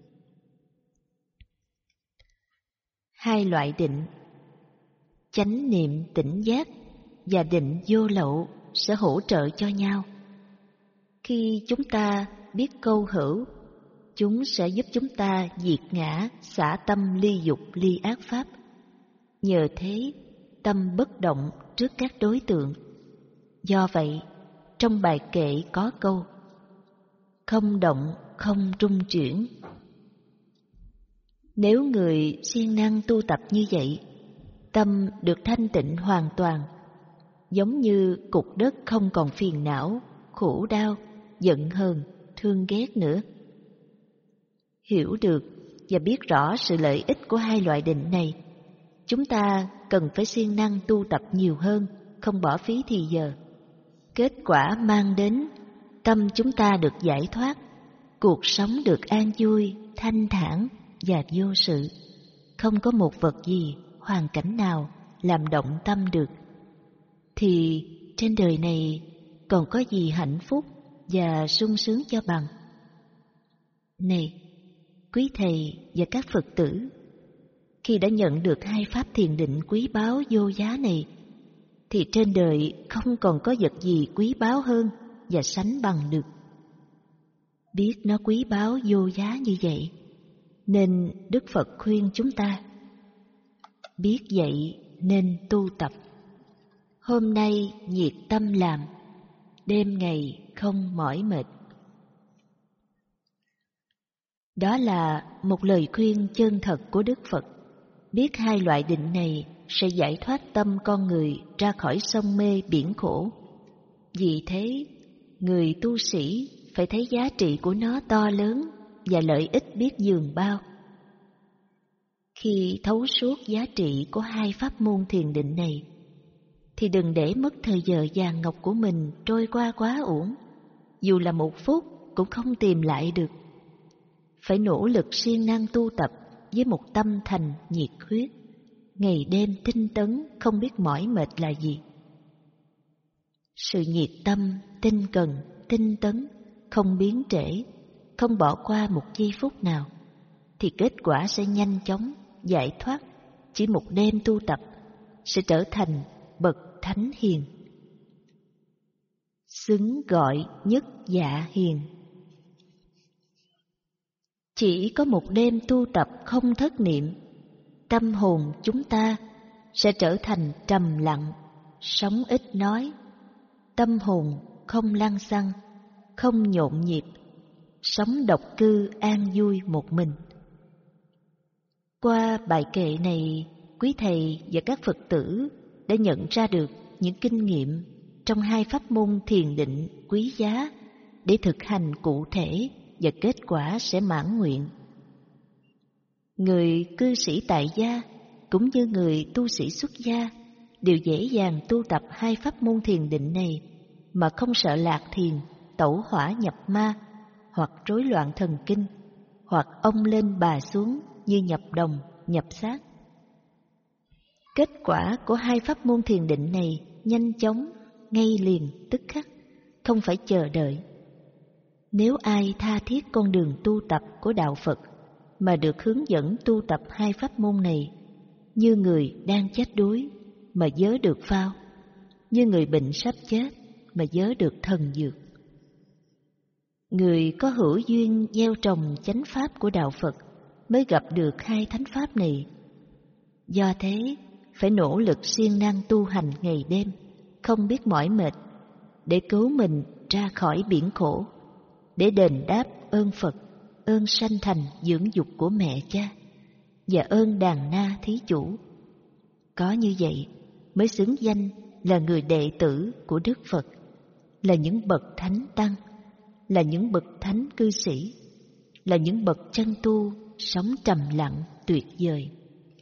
Hai loại định, chánh niệm tỉnh giác và định vô lậu sẽ hỗ trợ cho nhau. Khi chúng ta biết câu hữu, chúng sẽ giúp chúng ta diệt ngã, xả tâm ly dục ly ác pháp. Nhờ thế, tâm bất động trước các đối tượng. Do vậy, trong bài kệ có câu không động, không rung chuyển. Nếu người siêng năng tu tập như vậy, tâm được thanh tịnh hoàn toàn, giống như cục đất không còn phiền não, khổ đau, giận hờn, thương ghét nữa. Hiểu được và biết rõ sự lợi ích của hai loại định này, chúng ta cần phải siêng năng tu tập nhiều hơn, không bỏ phí thì giờ. Kết quả mang đến tâm chúng ta được giải thoát, cuộc sống được an vui, thanh thản và vô sự. Không có một vật gì, hoàn cảnh nào làm động tâm được. Thì trên đời này còn có gì hạnh phúc và sung sướng cho bằng. Này, quý thầy và các Phật tử, khi đã nhận được hai pháp thiền định quý báu vô giá này, thì trên đời không còn có vật gì quý báu hơn và sánh bằng được. Biết nó quý báu vô giá như vậy, nên Đức Phật khuyên chúng ta, biết vậy nên tu tập. Hôm nay nhiệt tâm làm, đêm ngày không mỏi mệt. Đó là một lời khuyên chân thật của Đức Phật. Biết hai loại định này sẽ giải thoát tâm con người ra khỏi sông mê biển khổ. Vì thế, người tu sĩ phải thấy giá trị của nó to lớn và lợi ích biết dường bao. Khi thấu suốt giá trị của hai pháp môn thiền định này, thì đừng để mất thời giờ vàng ngọc của mình trôi qua quá uổng, dù là một phút cũng không tìm lại được. Phải nỗ lực siêng năng tu tập với một tâm thành nhiệt huyết, ngày đêm tinh tấn không biết mỏi mệt là gì. Sự nhiệt tâm, tinh cần, tinh tấn, không biến trễ, không bỏ qua một giây phút nào, thì kết quả sẽ nhanh chóng giải thoát. Chỉ một đêm tu tập sẽ trở thành bậc thánh hiền, xứng gọi nhất dạ hiền. Chỉ có một đêm tu tập không thất niệm, tâm hồn chúng ta sẽ trở thành trầm lặng, sống ít nói, tâm hồn không lăng xăng, không nhộn nhịp, sống độc cư an vui một mình. Qua bài kệ này, quý thầy và các Phật tử đã nhận ra được những kinh nghiệm trong hai pháp môn thiền định quý giá để thực hành cụ thể và kết quả sẽ mãn nguyện. Người cư sĩ tại gia cũng như người tu sĩ xuất gia đều dễ dàng tu tập hai pháp môn thiền định này mà không sợ lạc thiền, tẩu hỏa nhập ma hoặc rối loạn thần kinh, hoặc ông lên bà xuống như nhập đồng, nhập xác. Kết quả của hai pháp môn thiền định này nhanh chóng, ngay liền, tức khắc, không phải chờ đợi. Nếu ai tha thiết con đường tu tập của Đạo Phật mà được hướng dẫn tu tập hai pháp môn này, như người đang chết đuối mà vớ được phao, như người bệnh sắp chết mà vớ được thần dược. Người có hữu duyên gieo trồng chánh pháp của Đạo Phật mới gặp được hai thánh pháp này. Do thế, phải nỗ lực siêng năng tu hành ngày đêm, không biết mỏi mệt, để cứu mình ra khỏi biển khổ, để đền đáp ơn Phật, ơn sanh thành dưỡng dục của mẹ cha, và ơn đàn na thí chủ. Có như vậy mới xứng danh là người đệ tử của Đức Phật, là những bậc thánh tăng, là những bậc thánh cư sĩ, là những bậc chân tu sống trầm lặng tuyệt vời.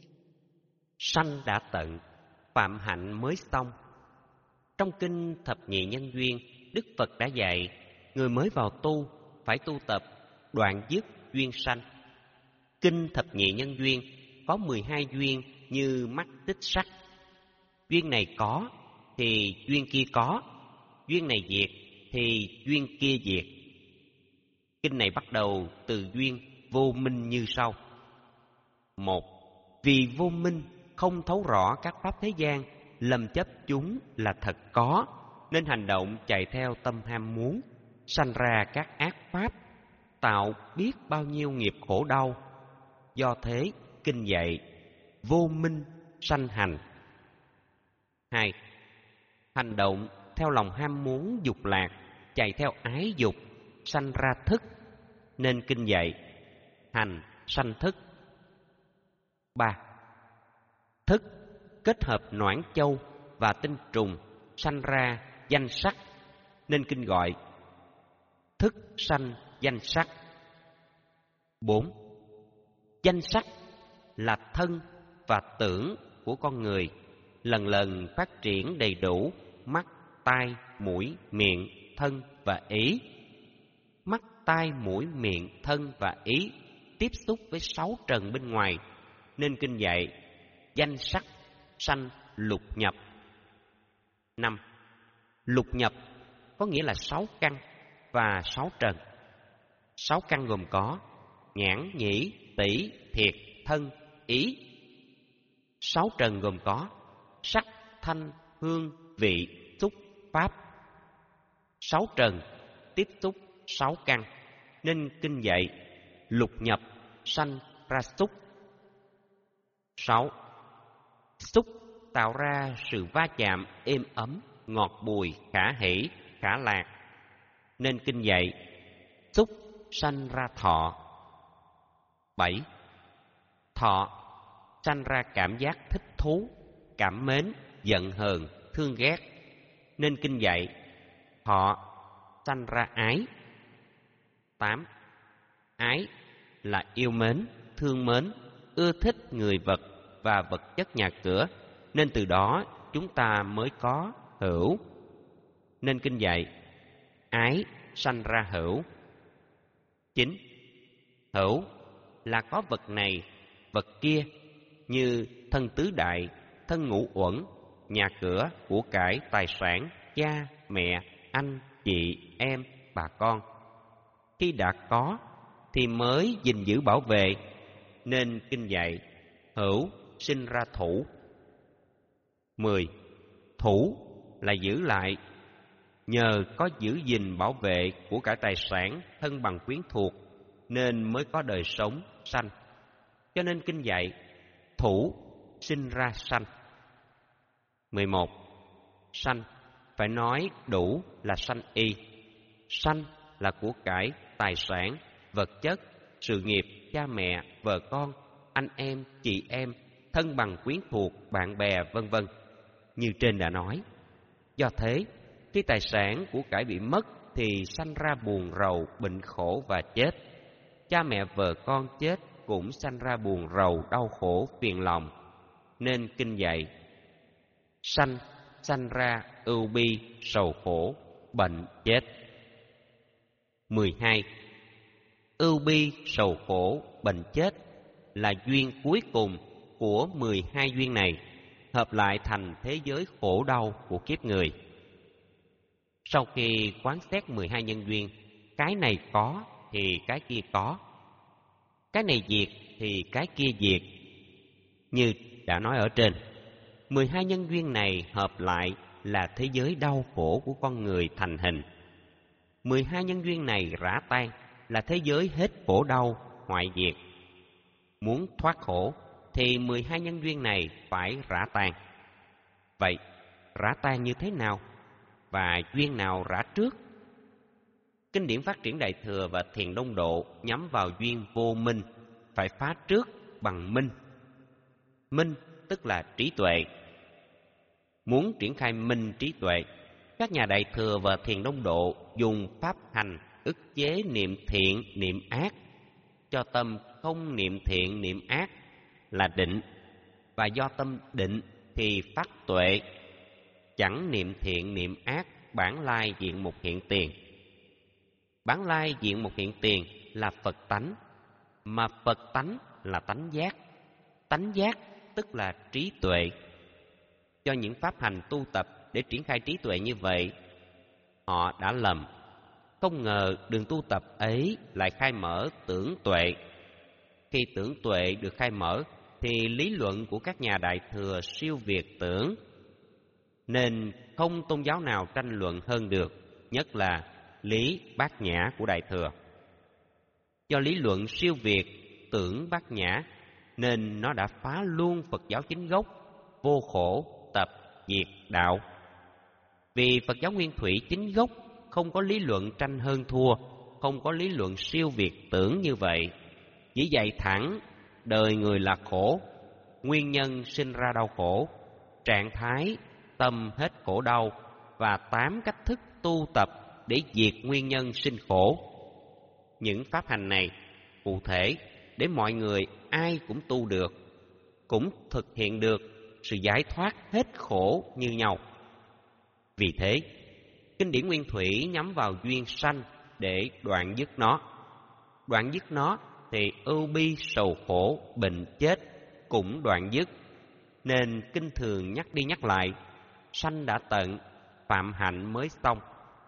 Sanh đã tận, phạm hạnh mới xong. Trong kinh Thập Nhị Nhân Duyên, Đức Phật đã dạy người mới vào tu phải tu tập đoạn dứt duyên sanh. Kinh Thập Nhị Nhân Duyên có mười hai duyên như mắt tích sắc. Duyên này có thì duyên kia có, duyên này diệt thì duyên kia diệt. Kinh này bắt đầu từ duyên vô minh như sau. Một, vì vô minh không thấu rõ các pháp thế gian, lầm chấp chúng là thật có, nên hành động chạy theo tâm ham muốn, sanh ra các ác pháp, tạo biết bao nhiêu nghiệp khổ đau. Do thế, kinh dạy vô minh sanh hành. Hai, hành động theo lòng ham muốn dục lạc, chạy theo ái dục, sanh ra thức, nên kinh dạy hành sanh thức. Ba, thức kết hợp noãn châu và tinh trùng sanh ra danh sắc, nên kinh gọi thức sanh danh sắc. Bốn, danh sắc là thân và tưởng của con người, lần lần phát triển đầy đủ mắt, tai, mũi, miệng, thân và ý. Mắt, tai, mũi, miệng, thân và ý tiếp xúc với sáu trần bên ngoài, nên kinh dạy danh sắc sanh lục nhập. Năm, lục nhập có nghĩa là sáu căn và sáu trần. Sáu căn gồm có nhãn, nhĩ, tỷ, thiệt, thân, ý. Sáu trần gồm có sắc, thanh, hương, vị, xúc, pháp. Sáu trần tiếp xúc sáu căn, nên kinh dạy lục nhập sanh ra xúc. Sáu, xúc tạo ra sự va chạm êm ấm, ngọt bùi, khả hỷ, khả lạc, nên kinh dạy xúc sanh ra thọ. Bảy, thọ sanh ra cảm giác thích thú, cảm mến, giận hờn, thương ghét, nên kinh dạy thọ sanh ra ái. Tám, ái là yêu mến, thương mến, ưa thích người vật và vật chất nhà cửa, nên từ đó chúng ta mới có hữu, nên kinh dạy ái sanh ra hữu. Chín, hữu là có vật này, vật kia, như thân tứ đại, thân ngũ uẩn, nhà cửa, của cải, tài sản, cha, mẹ, anh, chị, em, bà con. Khi đã có thì mới gìn giữ bảo vệ, nên kinh dạy hữu sinh ra thủ. Mười, thủ là giữ lại, nhờ có giữ gìn bảo vệ của cải tài sản, thân bằng quyến thuộc, nên mới có đời sống sanh, cho nên kinh dạy thủ sinh ra sanh. Mười một, sanh phải nói đủ là sanh y. Sanh là của cải, tài sản, vật chất, sự nghiệp, cha mẹ, vợ con, anh em, chị em, thân bằng quyến thuộc, bạn bè, vân vân, như trên đã nói. Do thế, khi tài sản của cải bị mất thì sanh ra buồn rầu, bệnh khổ và chết. Cha mẹ vợ con chết cũng sanh ra buồn rầu, đau khổ, phiền lòng, nên kinh dạy sanh sanh ra ưu bi, sầu khổ, bệnh, chết. Mười hai, ưu bi, sầu khổ, bệnh chết là duyên cuối cùng của mười hai duyên này, hợp lại thành thế giới khổ đau của kiếp người. Sau khi quán xét mười hai nhân duyên, cái này có thì cái kia có, cái này diệt thì cái kia diệt. Như đã nói ở trên, mười hai nhân duyên này hợp lại là thế giới đau khổ của con người thành hình. mười hai nhân duyên này rã tan là thế giới hết khổ đau, hoại diệt. Muốn thoát khổ thì mười hai nhân duyên này phải rã tan. Vậy, rã tan như thế nào? Và duyên nào rã trước? Kinh điển Phát triển Đại Thừa và Thiền Đông Độ nhắm vào duyên vô minh, phải phá trước bằng minh. Minh tức là trí tuệ. Muốn triển khai minh trí tuệ, các nhà Đại Thừa và Thiền Đông Độ dùng pháp hành ức chế niệm thiện, niệm ác, cho tâm không niệm thiện, niệm ác là định, và do tâm định thì phát tuệ, chẳng niệm thiện, niệm ác, bản lai diện một hiện tiền. Bản lai diện một hiện tiền là Phật tánh, mà Phật tánh là tánh giác. Tánh giác tức là trí tuệ. Do những pháp hành tu tập để triển khai trí tuệ như vậy, họ đã lầm. Không ngờ đường tu tập ấy lại khai mở tưởng tuệ. Khi tưởng tuệ được khai mở, thì lý luận của các nhà Đại Thừa siêu việt tưởng, nên không tôn giáo nào tranh luận hơn được, nhất là lý Bát Nhã của Đại Thừa. Do lý luận siêu việt tưởng Bát Nhã, nên nó đã phá luôn Phật giáo chính gốc, vô khổ, tập, diệt, đạo. Vì Phật giáo nguyên thủy chính gốc không có lý luận tranh hơn thua, không có lý luận siêu việt tưởng như vậy, chỉ dạy thẳng đời người là khổ, nguyên nhân sinh ra đau khổ, trạng thái tâm hết khổ đau, và tám cách thức tu tập để diệt nguyên nhân sinh khổ. Những pháp hành này cụ thể để mọi người ai cũng tu được, cũng thực hiện được sự giải thoát hết khổ như nhau. Vì thế, kinh điển nguyên thủy nhắm vào duyên sanh để đoạn dứt nó. Đoạn dứt nó thì ưu bi, sầu khổ, bệnh chết cũng đoạn dứt. Nên kinh thường nhắc đi nhắc lại, sanh đã tận, phạm hạnh mới xong.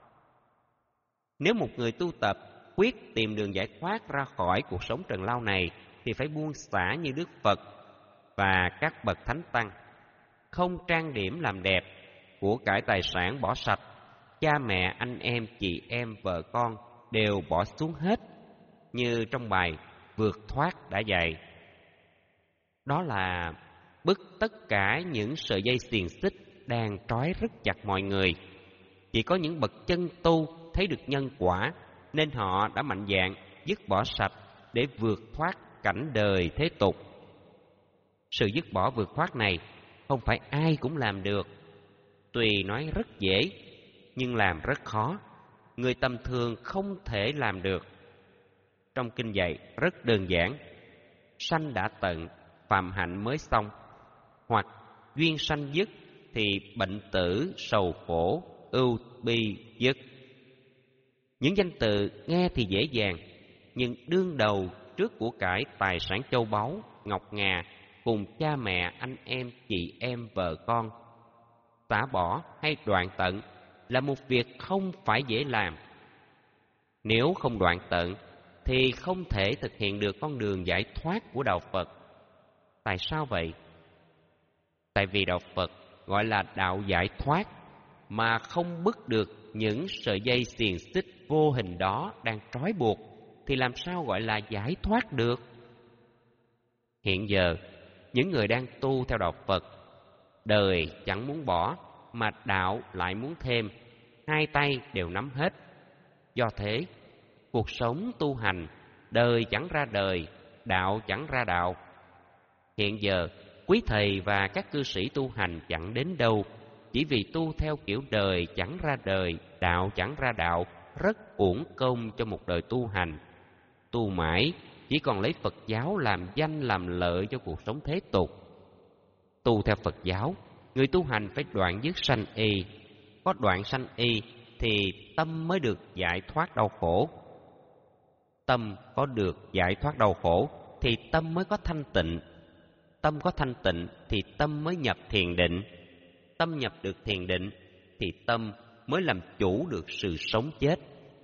Nếu một người tu tập quyết tìm đường giải thoát ra khỏi cuộc sống trần lao này, thì phải buông xả như Đức Phật và các bậc thánh tăng, không trang điểm làm đẹp, của cải tài sản bỏ sạch, cha mẹ, anh em, chị em, vợ con đều bỏ xuống hết, như trong bài Vượt Thoát đã dạy. Đó là bứt tất cả những sợi dây xiềng xích đang trói rất chặt mọi người. Chỉ có những bậc chân tu thấy được nhân quả, nên họ đã mạnh dạn dứt bỏ sạch để vượt thoát cảnh đời thế tục. Sự dứt bỏ vượt thoát này không phải ai cũng làm được. Tuy nói rất dễ, nhưng làm rất khó. Người tầm thường không thể làm được. Trong kinh dạy rất đơn giản: sanh đã tận, phạm hạnh mới xong. Hoặc duyên sanh dứt thì bệnh tử, sầu khổ, ưu bi dứt. Những danh từ nghe thì dễ dàng, nhưng đương đầu trước của cải tài sản châu báu, ngọc ngà, cùng cha mẹ, anh em, chị em, vợ con, xả bỏ hay đoạn tận là một việc không phải dễ làm. Nếu không đoạn tận thì không thể thực hiện được con đường giải thoát của đạo Phật. Tại sao vậy? Tại vì đạo Phật gọi là đạo giải thoát, mà không bứt được những sợi dây xiềng xích vô hình đó đang trói buộc, thì làm sao gọi là giải thoát được? Hiện giờ, những người đang tu theo đạo Phật, đời chẳng muốn bỏ, mà đạo lại muốn thêm, hai tay đều nắm hết. Do thế, cuộc sống tu hành, đời chẳng ra đời, đạo chẳng ra đạo. Hiện giờ, quý thầy và các cư sĩ tu hành chẳng đến đâu, chỉ vì tu theo kiểu đời chẳng ra đời, đạo chẳng ra đạo, rất uổng công cho một đời tu hành. Tu mãi chỉ còn lấy Phật giáo làm danh làm lợi cho cuộc sống thế tục. Tu theo Phật giáo, người tu hành phải đoạn dứt sanh y. Có đoạn sanh y thì tâm mới được giải thoát đau khổ. Tâm có được giải thoát đau khổ thì tâm mới có thanh tịnh. Tâm có thanh tịnh thì tâm mới nhập thiền định. Tâm nhập được thiền định thì tâm mới làm chủ được sự sống chết.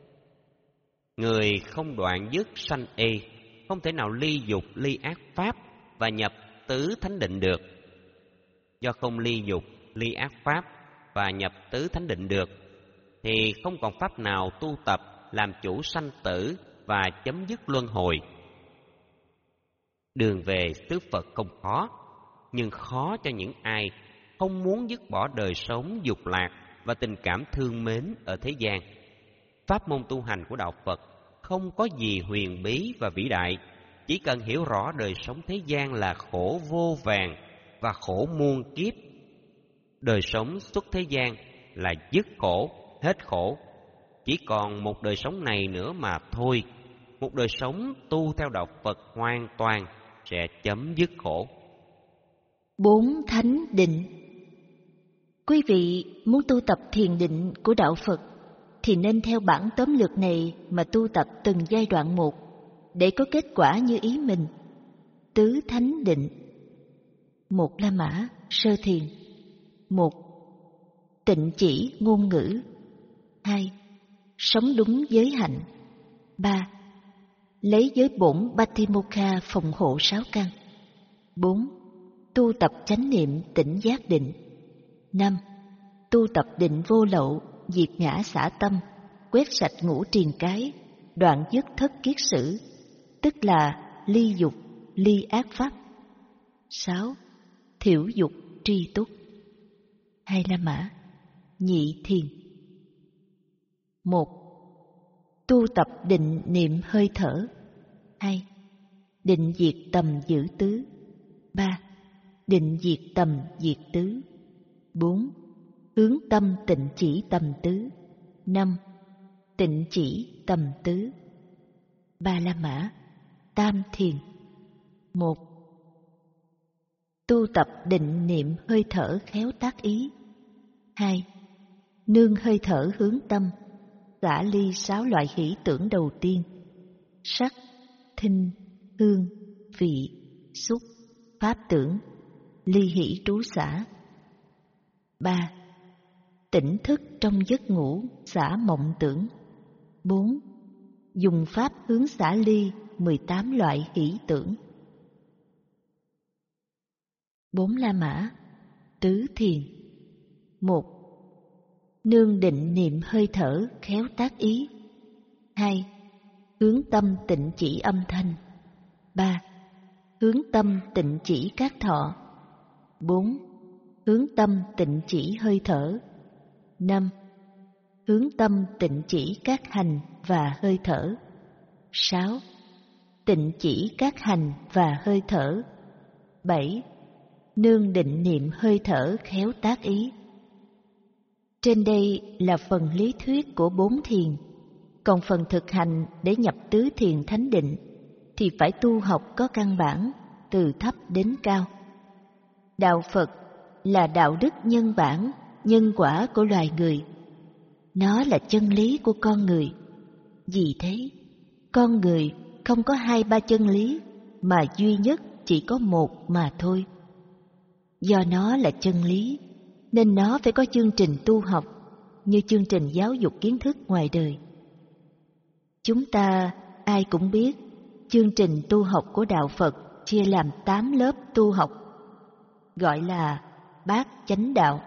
Người không đoạn dứt sanh ê, không thể nào ly dục, ly ác pháp và nhập tứ thánh định được. Do không ly dục, ly ác pháp và nhập tứ thánh định được, thì không còn pháp nào tu tập làm chủ sanh tử và chấm dứt luân hồi. Đường về xứ Phật không khó, nhưng khó cho những ai không muốn dứt bỏ đời sống dục lạc và tình cảm thương mến ở thế gian. Pháp môn tu hành của Đạo Phật không có gì huyền bí và vĩ đại, chỉ cần hiểu rõ đời sống thế gian là khổ vô vàn và khổ muôn kiếp. Đời sống xuất thế gian là dứt khổ, hết khổ. Chỉ còn một đời sống này nữa mà thôi. Một đời sống tu theo Đạo Phật hoàn toàn sẽ chấm dứt khổ. Bốn thánh định. Quý vị muốn tu tập thiền định của Đạo Phật thì nên theo bản tóm lược này mà tu tập từng giai đoạn một để có kết quả như ý mình. Tứ thánh định. Một La Mã sơ thiền. Một, tịnh chỉ ngôn ngữ. Hai, sống đúng giới hạnh. Ba, lấy giới bổn Patimokkha phòng hộ sáu căn. Bốn, tu tập chánh niệm tỉnh giác định. Năm, tu tập định vô lậu, diệt ngã xả tâm, quét sạch ngũ triền cái, đoạn dứt thất kiết sử, tức là ly dục, ly ác pháp. Sáu, thiểu dục tri túc. Hai La Mã nhị thiền. Một, tu tập định niệm hơi thở. Hai, định diệt tầm giữ tứ. Ba, định diệt tầm diệt tứ. Bốn, hướng tâm tịnh chỉ tầm tứ. Năm, tịnh chỉ tầm tứ. Ba La Mã tam thiền. Một, tu tập định niệm hơi thở khéo tác ý. Hai, nương hơi thở hướng tâm, xả ly sáu loại hỷ tưởng đầu tiên: sắc, thinh, hương, vị, xúc, pháp tưởng, ly hỷ trú xả. Ba, tỉnh thức trong giấc ngủ, xả mộng tưởng. Bốn, dùng pháp hướng xả ly mười tám loại hỷ tưởng. Bốn La Mã tứ thiền. Một, nương định niệm hơi thở khéo tác ý. Hai, hướng tâm tịnh chỉ âm thanh. Ba, hướng tâm tịnh chỉ các thọ. Bốn, hướng tâm tịnh chỉ hơi thở. Năm, hướng tâm tịnh chỉ các hành và hơi thở. Sáu, tịnh chỉ các hành và hơi thở. Bảy, nương định niệm hơi thở khéo tác ý. Trên đây là phần lý thuyết của bốn thiền, còn phần thực hành để nhập tứ thiền thánh định thì phải tu học có căn bản từ thấp đến cao. Đạo Phật là đạo đức nhân bản, nhân quả của loài người. Nó là chân lý của con người. Vì thế, con người không có hai ba chân lý mà duy nhất chỉ có một mà thôi. Do nó là chân lý nên nó phải có chương trình tu học như chương trình giáo dục kiến thức ngoài đời. Chúng ta ai cũng biết chương trình tu học của Đạo Phật chia làm tám lớp tu học, gọi là Bát Chánh Đạo.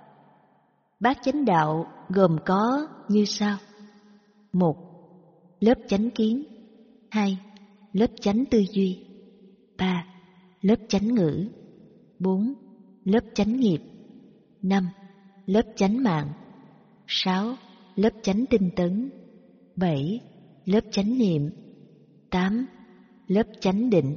Bát Chánh Đạo gồm có như sau: một, lớp chánh kiến. Hai, lớp chánh tư duy. Ba, lớp chánh ngữ. Bốn, lớp chánh nghiệp. Năm, lớp chánh mạng. Sáu, lớp chánh tinh tấn. Bảy, lớp chánh niệm. Tám, lớp chánh định.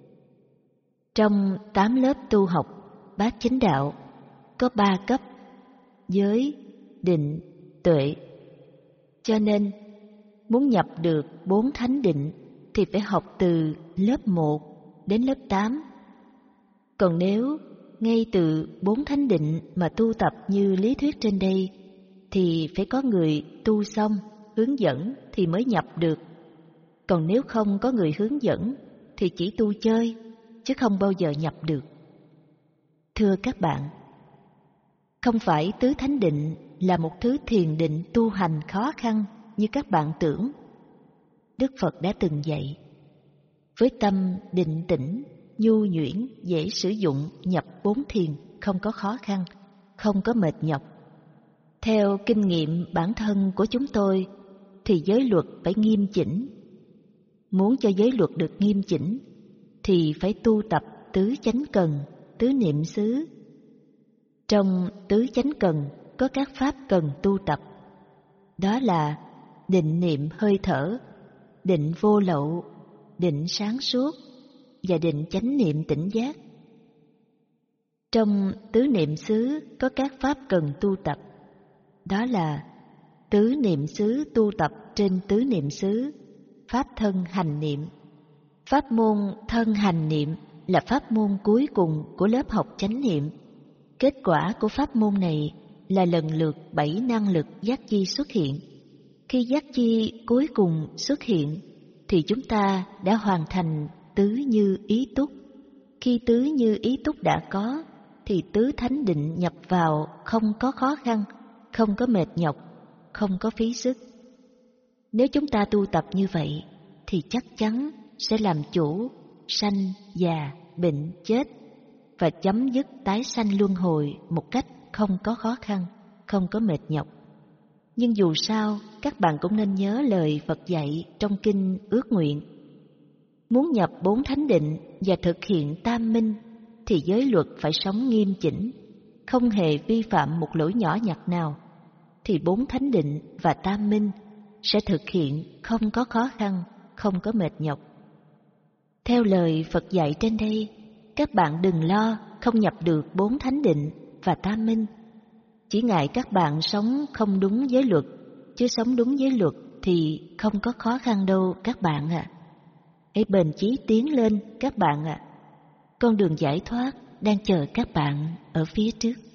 Trong tám lớp tu học Bát Chánh Đạo có ba cấp: giới, định, tuệ. Cho nên muốn nhập được bốn thánh định thì phải học từ lớp một đến lớp tám. Còn nếu ngay từ bốn thánh định mà tu tập như lý thuyết trên đây thì phải có người tu xong hướng dẫn thì mới nhập được. Còn nếu không có người hướng dẫn thì chỉ tu chơi, chứ không bao giờ nhập được. Thưa các bạn, không phải tứ thánh định là một thứ thiền định tu hành khó khăn như các bạn tưởng. Đức Phật đã từng dạy, với tâm định tĩnh, nhu nhuyễn, dễ sử dụng, nhập bốn thiền, không có khó khăn, không có mệt nhọc. Theo kinh nghiệm bản thân của chúng tôi thì giới luật phải nghiêm chỉnh. Muốn cho giới luật được nghiêm chỉnh thì phải tu tập tứ chánh cần, tứ niệm xứ. Trong tứ chánh cần có các pháp cần tu tập. Đó là định niệm hơi thở, định vô lậu, định sáng suốt và định chánh niệm tỉnh giác. Trong tứ niệm xứ có các pháp cần tu tập. Đó là tứ niệm xứ tu tập trên tứ niệm xứ, pháp thân hành niệm. Pháp môn thân hành niệm là pháp môn cuối cùng của lớp học chánh niệm. Kết quả của pháp môn này là lần lượt bảy năng lực giác chi xuất hiện. Khi giác chi cuối cùng xuất hiện thì chúng ta đã hoàn thành tứ như ý túc. Khi tứ như ý túc đã có thì tứ thánh định nhập vào không có khó khăn, không có mệt nhọc, không có phí sức. Nếu chúng ta tu tập như vậy thì chắc chắn sẽ làm chủ sanh, già, bệnh, chết và chấm dứt tái sanh luân hồi một cách không có khó khăn, không có mệt nhọc. Nhưng dù sao, các bạn cũng nên nhớ lời Phật dạy trong kinh Ước Nguyện. Muốn nhập bốn thánh định và thực hiện tam minh thì giới luật phải sống nghiêm chỉnh, không hề vi phạm một lỗi nhỏ nhặt nào, thì bốn thánh định và tam minh sẽ thực hiện không có khó khăn, không có mệt nhọc. Theo lời Phật dạy trên đây, các bạn đừng lo không nhập được bốn thánh định và tam minh. Chỉ ngại các bạn sống không đúng giới luật, chứ sống đúng giới luật thì không có khó khăn đâu các bạn ạ. À. Hãy bền chí tiến lên các bạn ạ. À. Con đường giải thoát đang chờ các bạn ở phía trước.